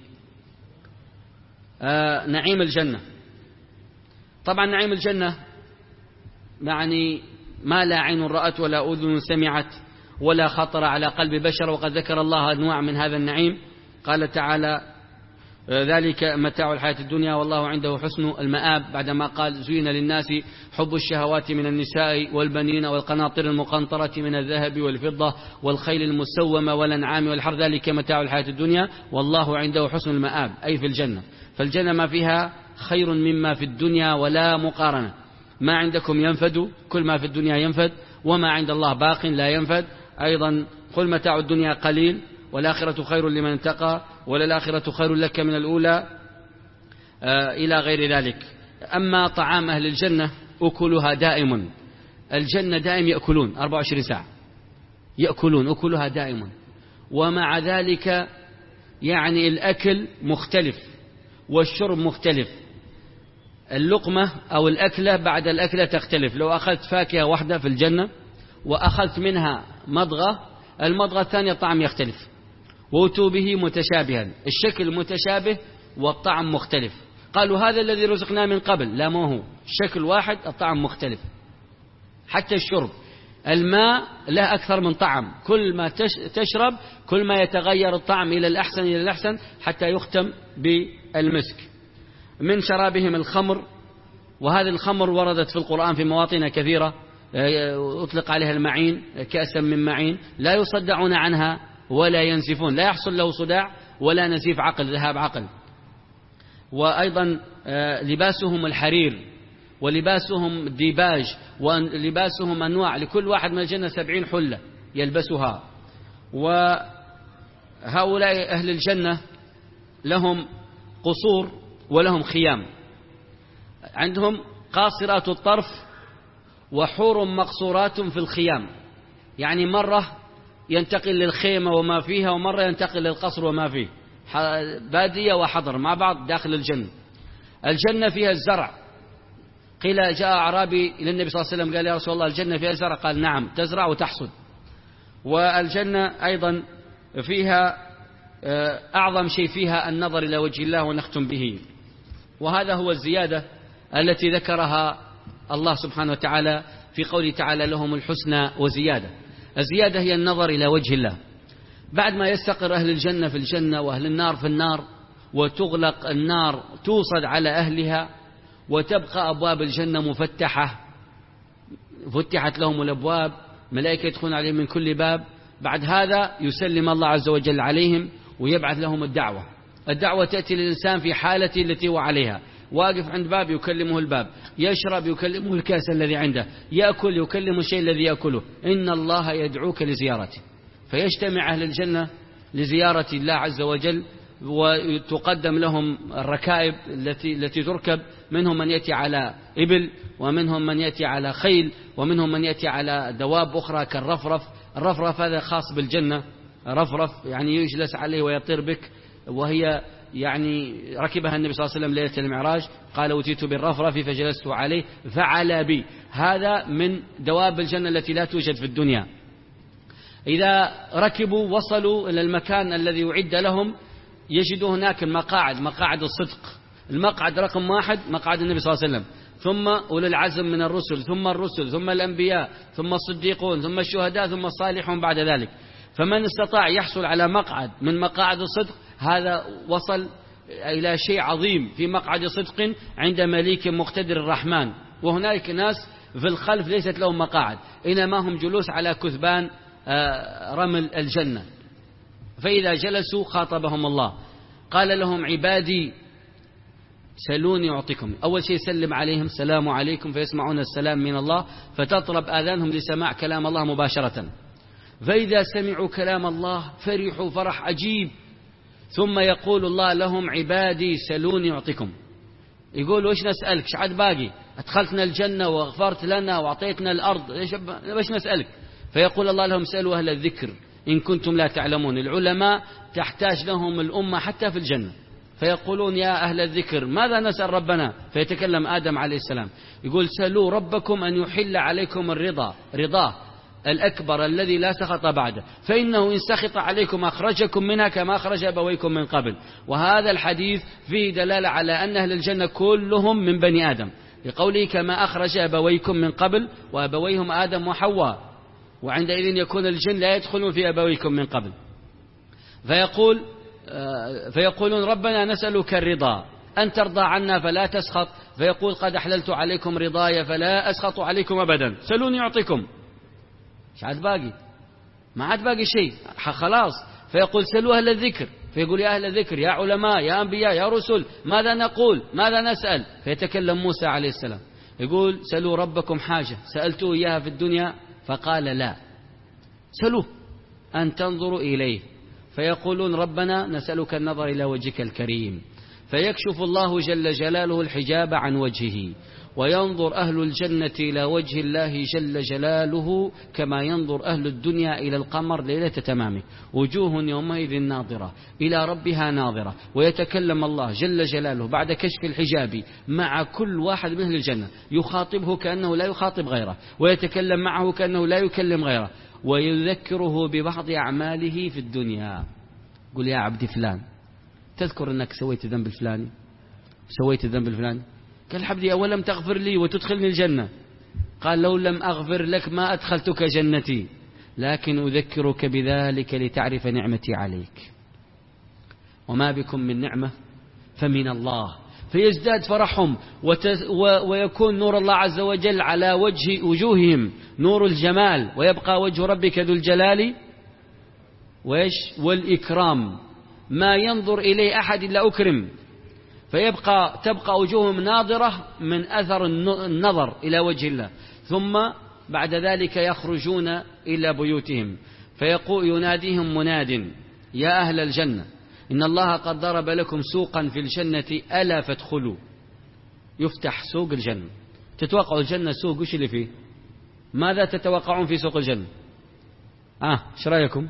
آه نعيم الجنة، طبعا نعيم الجنة يعني ما لا عين رأت ولا أذن سمعت ولا خطر على قلب بشر، وقد ذكر الله أنواع من هذا النعيم. قال تعالى: ذلك متاع الحياة الدنيا والله عنده حسن المآب، بعدما قال: زين للناس حب الشهوات من النساء والبنين والقناطر المقنطرة من الذهب والفضة والخيل المسومة والأنعام والحرث، ذلك متاع الحياة الدنيا والله عنده حسن المآب، أي في الجنة. فالجنة ما فيها خير مما في الدنيا ولا مقارنة. ما عندكم ينفد، كل ما في الدنيا ينفد، وما عند الله باق لا ينفد. أيضا: قل متاع الدنيا قليل والآخرة خير لمن اتقى وللآخرة خير لك من الأولى، آه إلى غير ذلك. أما طعام أهل الجنة أكلها دائم، الجنة دائم يأكلون أربعة وعشرين ساعة، يأكلون أكلها دائم، ومع ذلك يعني الأكل مختلف والشرب مختلف. اللقمة أو الأكلة بعد الأكلة تختلف. لو أخذت فاكهة واحدة في الجنة وأخذت منها مضغة، المضغة الثانية الطعم يختلف، وأتوا به متشابها، الشكل متشابه والطعم مختلف. قالوا: هذا الذي رزقنا من قبل، لا ما هو شكل واحد الطعم مختلف. حتى الشرب، الماء له أكثر من طعم، كل ما تشرب كل ما يتغير الطعم إلى الأحسن إلى الأحسن حتى يختم بالمسك. من شرابهم الخمر، وهذه الخمر وردت في القرآن في مواطن كثيرة، أطلق عليها المعين، كأسا من معين، لا يصدعون عنها ولا ينزفون، لا يحصل له صداع ولا نزيف عقل، ذهاب عقل. وأيضا لباسهم الحرير ولباسهم الديباج ولباسهم أنواع، لكل واحد من الجنة سبعين حلة يلبسها. وهؤلاء أهل الجنة لهم قصور ولهم خيام، عندهم قاصرات الطرف وحور مقصورات في الخيام، يعني مرة ينتقل للخيمة وما فيها، ومرة ينتقل للقصر وما فيه، بادية وحضر مع بعض داخل الجنة. الجنة فيها الزرع، قيل جاء أعرابي إلى النبي صلى الله عليه وسلم قال: يا رسول الله الجنة فيها زرع؟ قال: نعم، تزرع وتحصد. والجنة أيضا فيها أعظم شيء فيها النظر إلى وجه الله ونختم به، وهذا هو الزيادة التي ذكرها الله سبحانه وتعالى في قوله تعالى: لهم الحسنى وزيادة. الزيادة هي النظر إلى وجه الله. بعد ما يستقر أهل الجنة في الجنة وأهل النار في النار، وتغلق النار توصد على أهلها، وتبقى أبواب الجنة مفتحة، فتحت لهم الأبواب، ملائكة يدخلون عليهم من كل باب. بعد هذا يسلم الله عز وجل عليهم ويبعث لهم الدعوة. الدعوة تأتي للإنسان في حالته التي هو عليها، واقف عند باب يكلمه الباب، يشرب يكلمه الكاس الذي عنده، يأكل يكلمه الشيء الذي يأكله. إن الله يدعوك لزيارته، فيجتمع أهل الجنة لزيارة الله عز وجل، وتقدم لهم الركائب التي التي تركب، منهم من يأتي على إبل، ومنهم من يأتي على خيل، ومنهم من يأتي على دواب أخرى كالرفرف. الرفرف هذا خاص بالجنة، رفرف يعني يجلس عليه ويطير بك، وهي يعني ركبها النبي صلى الله عليه وسلم ليلة المعراج، قال: أتيت بالرفرف فجلست عليه فعلى بي. هذا من دواب الجنة التي لا توجد في الدنيا. إذا ركبوا وصلوا إلى المكان الذي يعد لهم، يجدوا هناك المقاعد، مقاعد الصدق. المقعد رقم واحد مقعد النبي صلى الله عليه وسلم، ثم أولي العزم من الرسل، ثم الرسل، ثم الأنبياء، ثم الصديقون، ثم الشهداء، ثم الصالحون بعد ذلك. فمن استطاع يحصل على مقعد من مقاعد الصدق، هذا وصل إلى شيء عظيم في مقعد صدق عند مليك مقتدر الرحمن. وهناك ناس في الخلف ليست لهم مقاعد، إنما هم جلوس على كثبان رمل الجنة. فإذا جلسوا خاطبهم الله، قال لهم: عبادي سلوني أعطيكم. أول شيء سلم عليهم، السلام عليكم، فيسمعون السلام من الله، فتطرب آذانهم لسماع كلام الله مباشرة. فإذا سمعوا كلام الله فرحوا فرح عجيب، ثم يقول الله لهم عبادي سلوني أعطيكم. يقولوا إيش نسألك؟ إيش عاد باقي؟ أدخلتنا الجنة وغفرت لنا وأعطيتنا الأرض، إيش نسألك؟ فيقول الله لهم سألوا أهل الذكر إن كنتم لا تعلمون. العلماء تحتاج لهم الأمة حتى في الجنة، فيقولون يا أهل الذكر ماذا نسأل ربنا؟ فيتكلم آدم عليه السلام يقول سألوا ربكم أن يحل عليكم الرضا، رضاه الأكبر الذي لا سخط بعده، فإنه إن سخط عليكم أخرجكم منها كما أخرج أبويكم من قبل. وهذا الحديث فيه دلالة على أن أهل الجنة كلهم من بني آدم، لقوله كما أخرج أبويكم من قبل، وأبويهم آدم وحواء، وعندئذ يكون الجن لا يدخلون في أبويكم من قبل. فيقول فيقولون ربنا نسألك الرضا أن ترضى عنا فلا تسخط، فيقول قد أحللت عليكم رضاي فلا أسخط عليكم أبدا، سلوني أعطيكم. مش عاد باقي، ما عاد باقي شيء خلاص. فيقول سلوا أهل الذكر، فيقول يا أهل الذكر يا علماء يا أنبياء يا رسل ماذا نقول ماذا نسأل؟ فيتكلم موسى عليه السلام يقول سلوا ربكم حاجة سألتوا إياها في الدنيا فقال لا، سلوه أن تنظروا إليه. فيقولون ربنا نسألك النظر إلى وجهك الكريم، فيكشف الله جل جلاله الحجاب عن وجهه، وينظر أهل الجنة إلى وجه الله جل جلاله كما ينظر أهل الدنيا إلى القمر ليلة تمامه، وجوه يومئذ ناظرة إلى ربها ناظرة. ويتكلم الله جل جلاله بعد كشف الحجاب مع كل واحد من أهل الجنة، يخاطبه كأنه لا يخاطب غيره، ويتكلم معه كأنه لا يكلم غيره، ويذكره ببعض أعماله في الدنيا. قل يا عبد فلان تذكر أنك سويت الذنب الفلاني، سويت الذنب الفلاني؟ قال حبدي أولم تغفر لي وتدخلني الجنة؟ قال لو لم أغفر لك ما أدخلتك جنتي، لكن أذكرك بذلك لتعرف نعمتي عليك. وما بكم من نعمة فمن الله. فيزداد فرحهم ويكون نور الله عز وجل على وجه وجوههم نور الجمال، ويبقى وجه ربك ذو الجلال وإيش والإكرام، ما ينظر إليه أحد إلا أكرم. فيبقى تبقى وجوههم ناظرة من أثر النظر إلى وجه الله. ثم بعد ذلك يخرجون إلى بيوتهم، فيقول يناديهم مناد يا أهل الجنة إن الله قد ضرب لكم سوقا في الجنة ألا فادخلوا. يفتح سوق الجنة. تتوقعوا الجنة سوق وش اللي فيه؟ ماذا تتوقعون في سوق الجنة؟ آه ايش رأيكم؟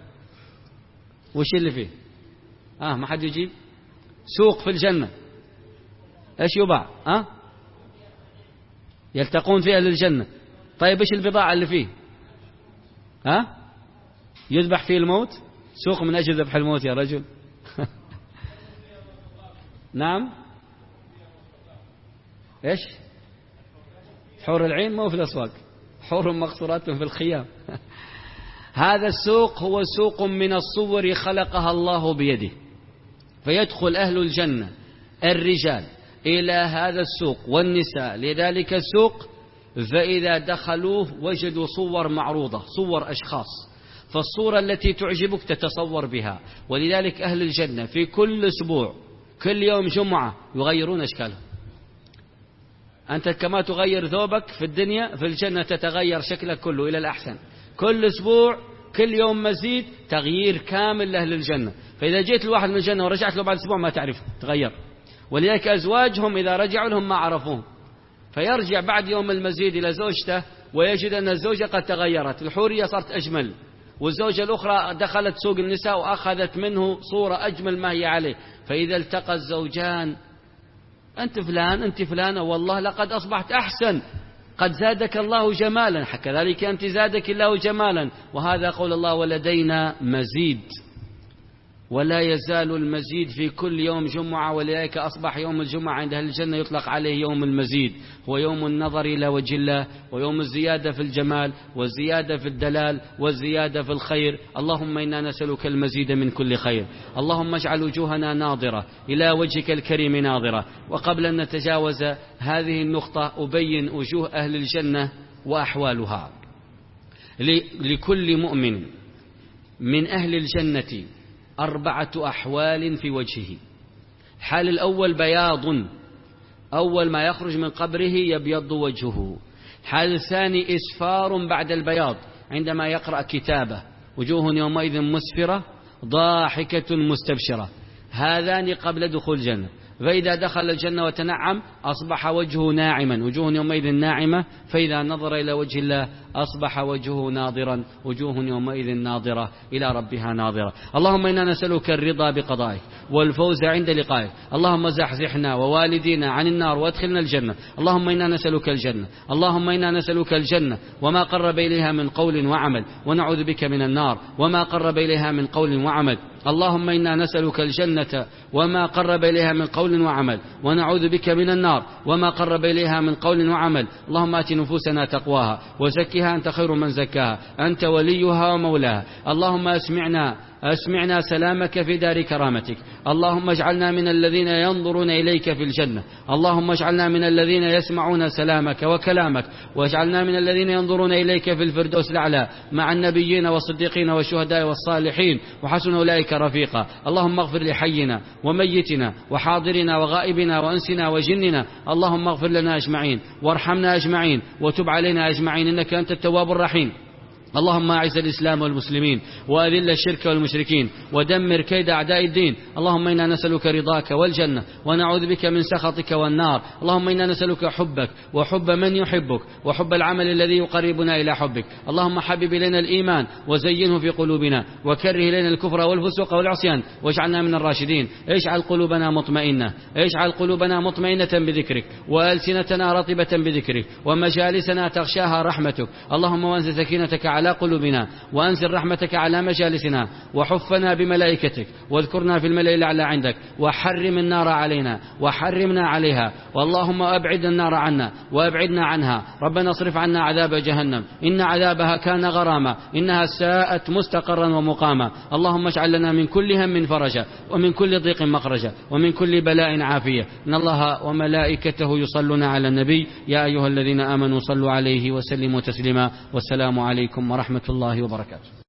وش اللي فيه؟ آه ما حد يجيب؟ سوق في الجنة ايش يباع؟ آه يلتقون فيها للجنة. طيب ايش البضاعة اللي فيه؟ ها؟ آه؟ يذبح فيه الموت؟ سوق من أجل ذبح الموت يا رجل. نعم ايش؟ حور العين مو في الأسواق، حور مقصورات في الخيام. هذا السوق هو سوق من الصور خلقها الله بيده، فيدخل أهل الجنة الرجال إلى هذا السوق والنساء لذلك السوق، فإذا دخلوه وجدوا صور معروضة، صور أشخاص، فالصورة التي تعجبك تتصور بها. ولذلك أهل الجنة في كل أسبوع كل يوم جمعة يغيرون أشكالهم. أنت كما تغير ثوبك في الدنيا في الجنة تتغير شكلك كله إلى الأحسن، كل أسبوع كل يوم مزيد تغيير كامل لأهل الجنة. فإذا جيت الواحد من الجنة ورجعت له بعد أسبوع ما تعرف تغير. ولذلك أزواجهم إذا رجعوا لهم ما عرفوهم، فيرجع بعد يوم المزيد إلى زوجته ويجد أن الزوجة قد تغيرت، الحورية صارت أجمل، والزوجة الأخرى دخلت سوق النساء وأخذت منه صورة أجمل ما هي عليه. فإذا التقى الزوجان أنت فلان أنت فلانة والله لقد أصبحت أحسن، قد زادك الله جمالا، كذلك أنت زادك الله جمالا. وهذا قول الله ولدينا مزيد، ولا يزال المزيد في كل يوم جمعة. ولذلك أصبح يوم الجمعة عند أهل الجنة يطلق عليه يوم المزيد، هو يوم النظر إلى وجه الله، ويوم الزيادة في الجمال والزيادة في الدلال والزيادة في الخير. اللهم إنا نسألك المزيد من كل خير. اللهم اجعل وجوهنا ناظرة إلى وجهك الكريم ناظرة. وقبل أن نتجاوز هذه النقطة أبين وجوه أهل الجنة وأحوالها. لكل مؤمن من أهل الجنة أربعة أحوال في وجهه. الحال الأول بياض أول ما يخرج من قبره يبيض وجهه. الحال الثاني إسفار بعد البياض عندما يقرأ كتابه، وجوه يومئذ مسفرة ضاحكة مستبشرة، هذان قبل دخول الجنة. فإذا دخل الجنة وتنعم أصبح وجهه ناعما، وجوه يومئذ ناعمة، فإذا نظر إلى وجه الله أصبح وجهه ناظرا، وجوه يومئذ ناظرة إلى ربها ناظرة. اللهم إنا نسألك الرضا بقضائك والفوز عند لقائك. اللهم زحزحنا ووالدينا عن النار وادخلنا الجنة. اللهم إنا نسألك الجنة، اللهم إنا نسألك الجنة وما قرب إليها من قول وعمل، ونعوذ بك من النار وما قرب إليها من قول وعمل. اللهم إنا نسألك الجنة وما قرب إليها من قول وعمل، ونعوذ بك من النار وما قرب إليها من قول وعمل. اللهم آت نفوسنا تقواها وزكها أنت خير من زكاها، أنت وليها ومولاها. اللهم أسمعنا أسمعنا سلامك في دار كرامتك. اللهم اجعلنا من الذين ينظرون إليك في الجنة. اللهم اجعلنا من الذين يسمعون سلامك وكلامك، واجعلنا من الذين ينظرون إليك في الفردوس الأعلى مع النبيين والصديقين والشهداء والصالحين، وحسن أولئك رفيقا. اللهم اغفر لحينا وميتنا وحاضرنا وغائبنا وأنسنا وجننا. اللهم اغفر لنا أجمعين وارحمنا أجمعين وتب علينا أجمعين، إنك أنت التواب الرحيم. اللهم أعز الإسلام والمسلمين وأذل الشرك والمشركين ودمر كيد أعداء الدين. اللهم إنا نسألك رضاك والجنة ونعوذ بك من سخطك والنار. اللهم إنا نسألك حبك وحب من يحبك وحب العمل الذي يقربنا إلى حبك. اللهم حبب إلينا الإيمان وزينه في قلوبنا وكره إلينا الكفر والفسوق والعصيان واجعلنا من الراشدين. اجعل قلوبنا مطمئنة اجعل قلوبنا مطمئنة بذكرك، وألسنتنا رطبة بذكرك، ومجالسنا تغشاها رحمتك. اللهم وانزل سكينتك على قلوبنا، وأنزل رحمتك على مجالسنا، وحفنا بملائكتك، واذكرنا في الملأ الأعلى عندك، وحرم النار علينا وحرمنا عليها. واللهم أبعد النار عنا وأبعدنا عنها. ربنا اصرف عنا عذاب جهنم، إن عذابها كان غراما، إنها ساءت مستقرا ومقاما. اللهم اجعل لنا من كل هم فرجا، ومن كل ضيق مخرجا، ومن كل بلاء عافية. إن الله وملائكته يصلون على النبي، يا أيها الذين آمنوا صلوا عليه وسلموا تسليما. والسلام عليكم ورحمة الله وبركاته.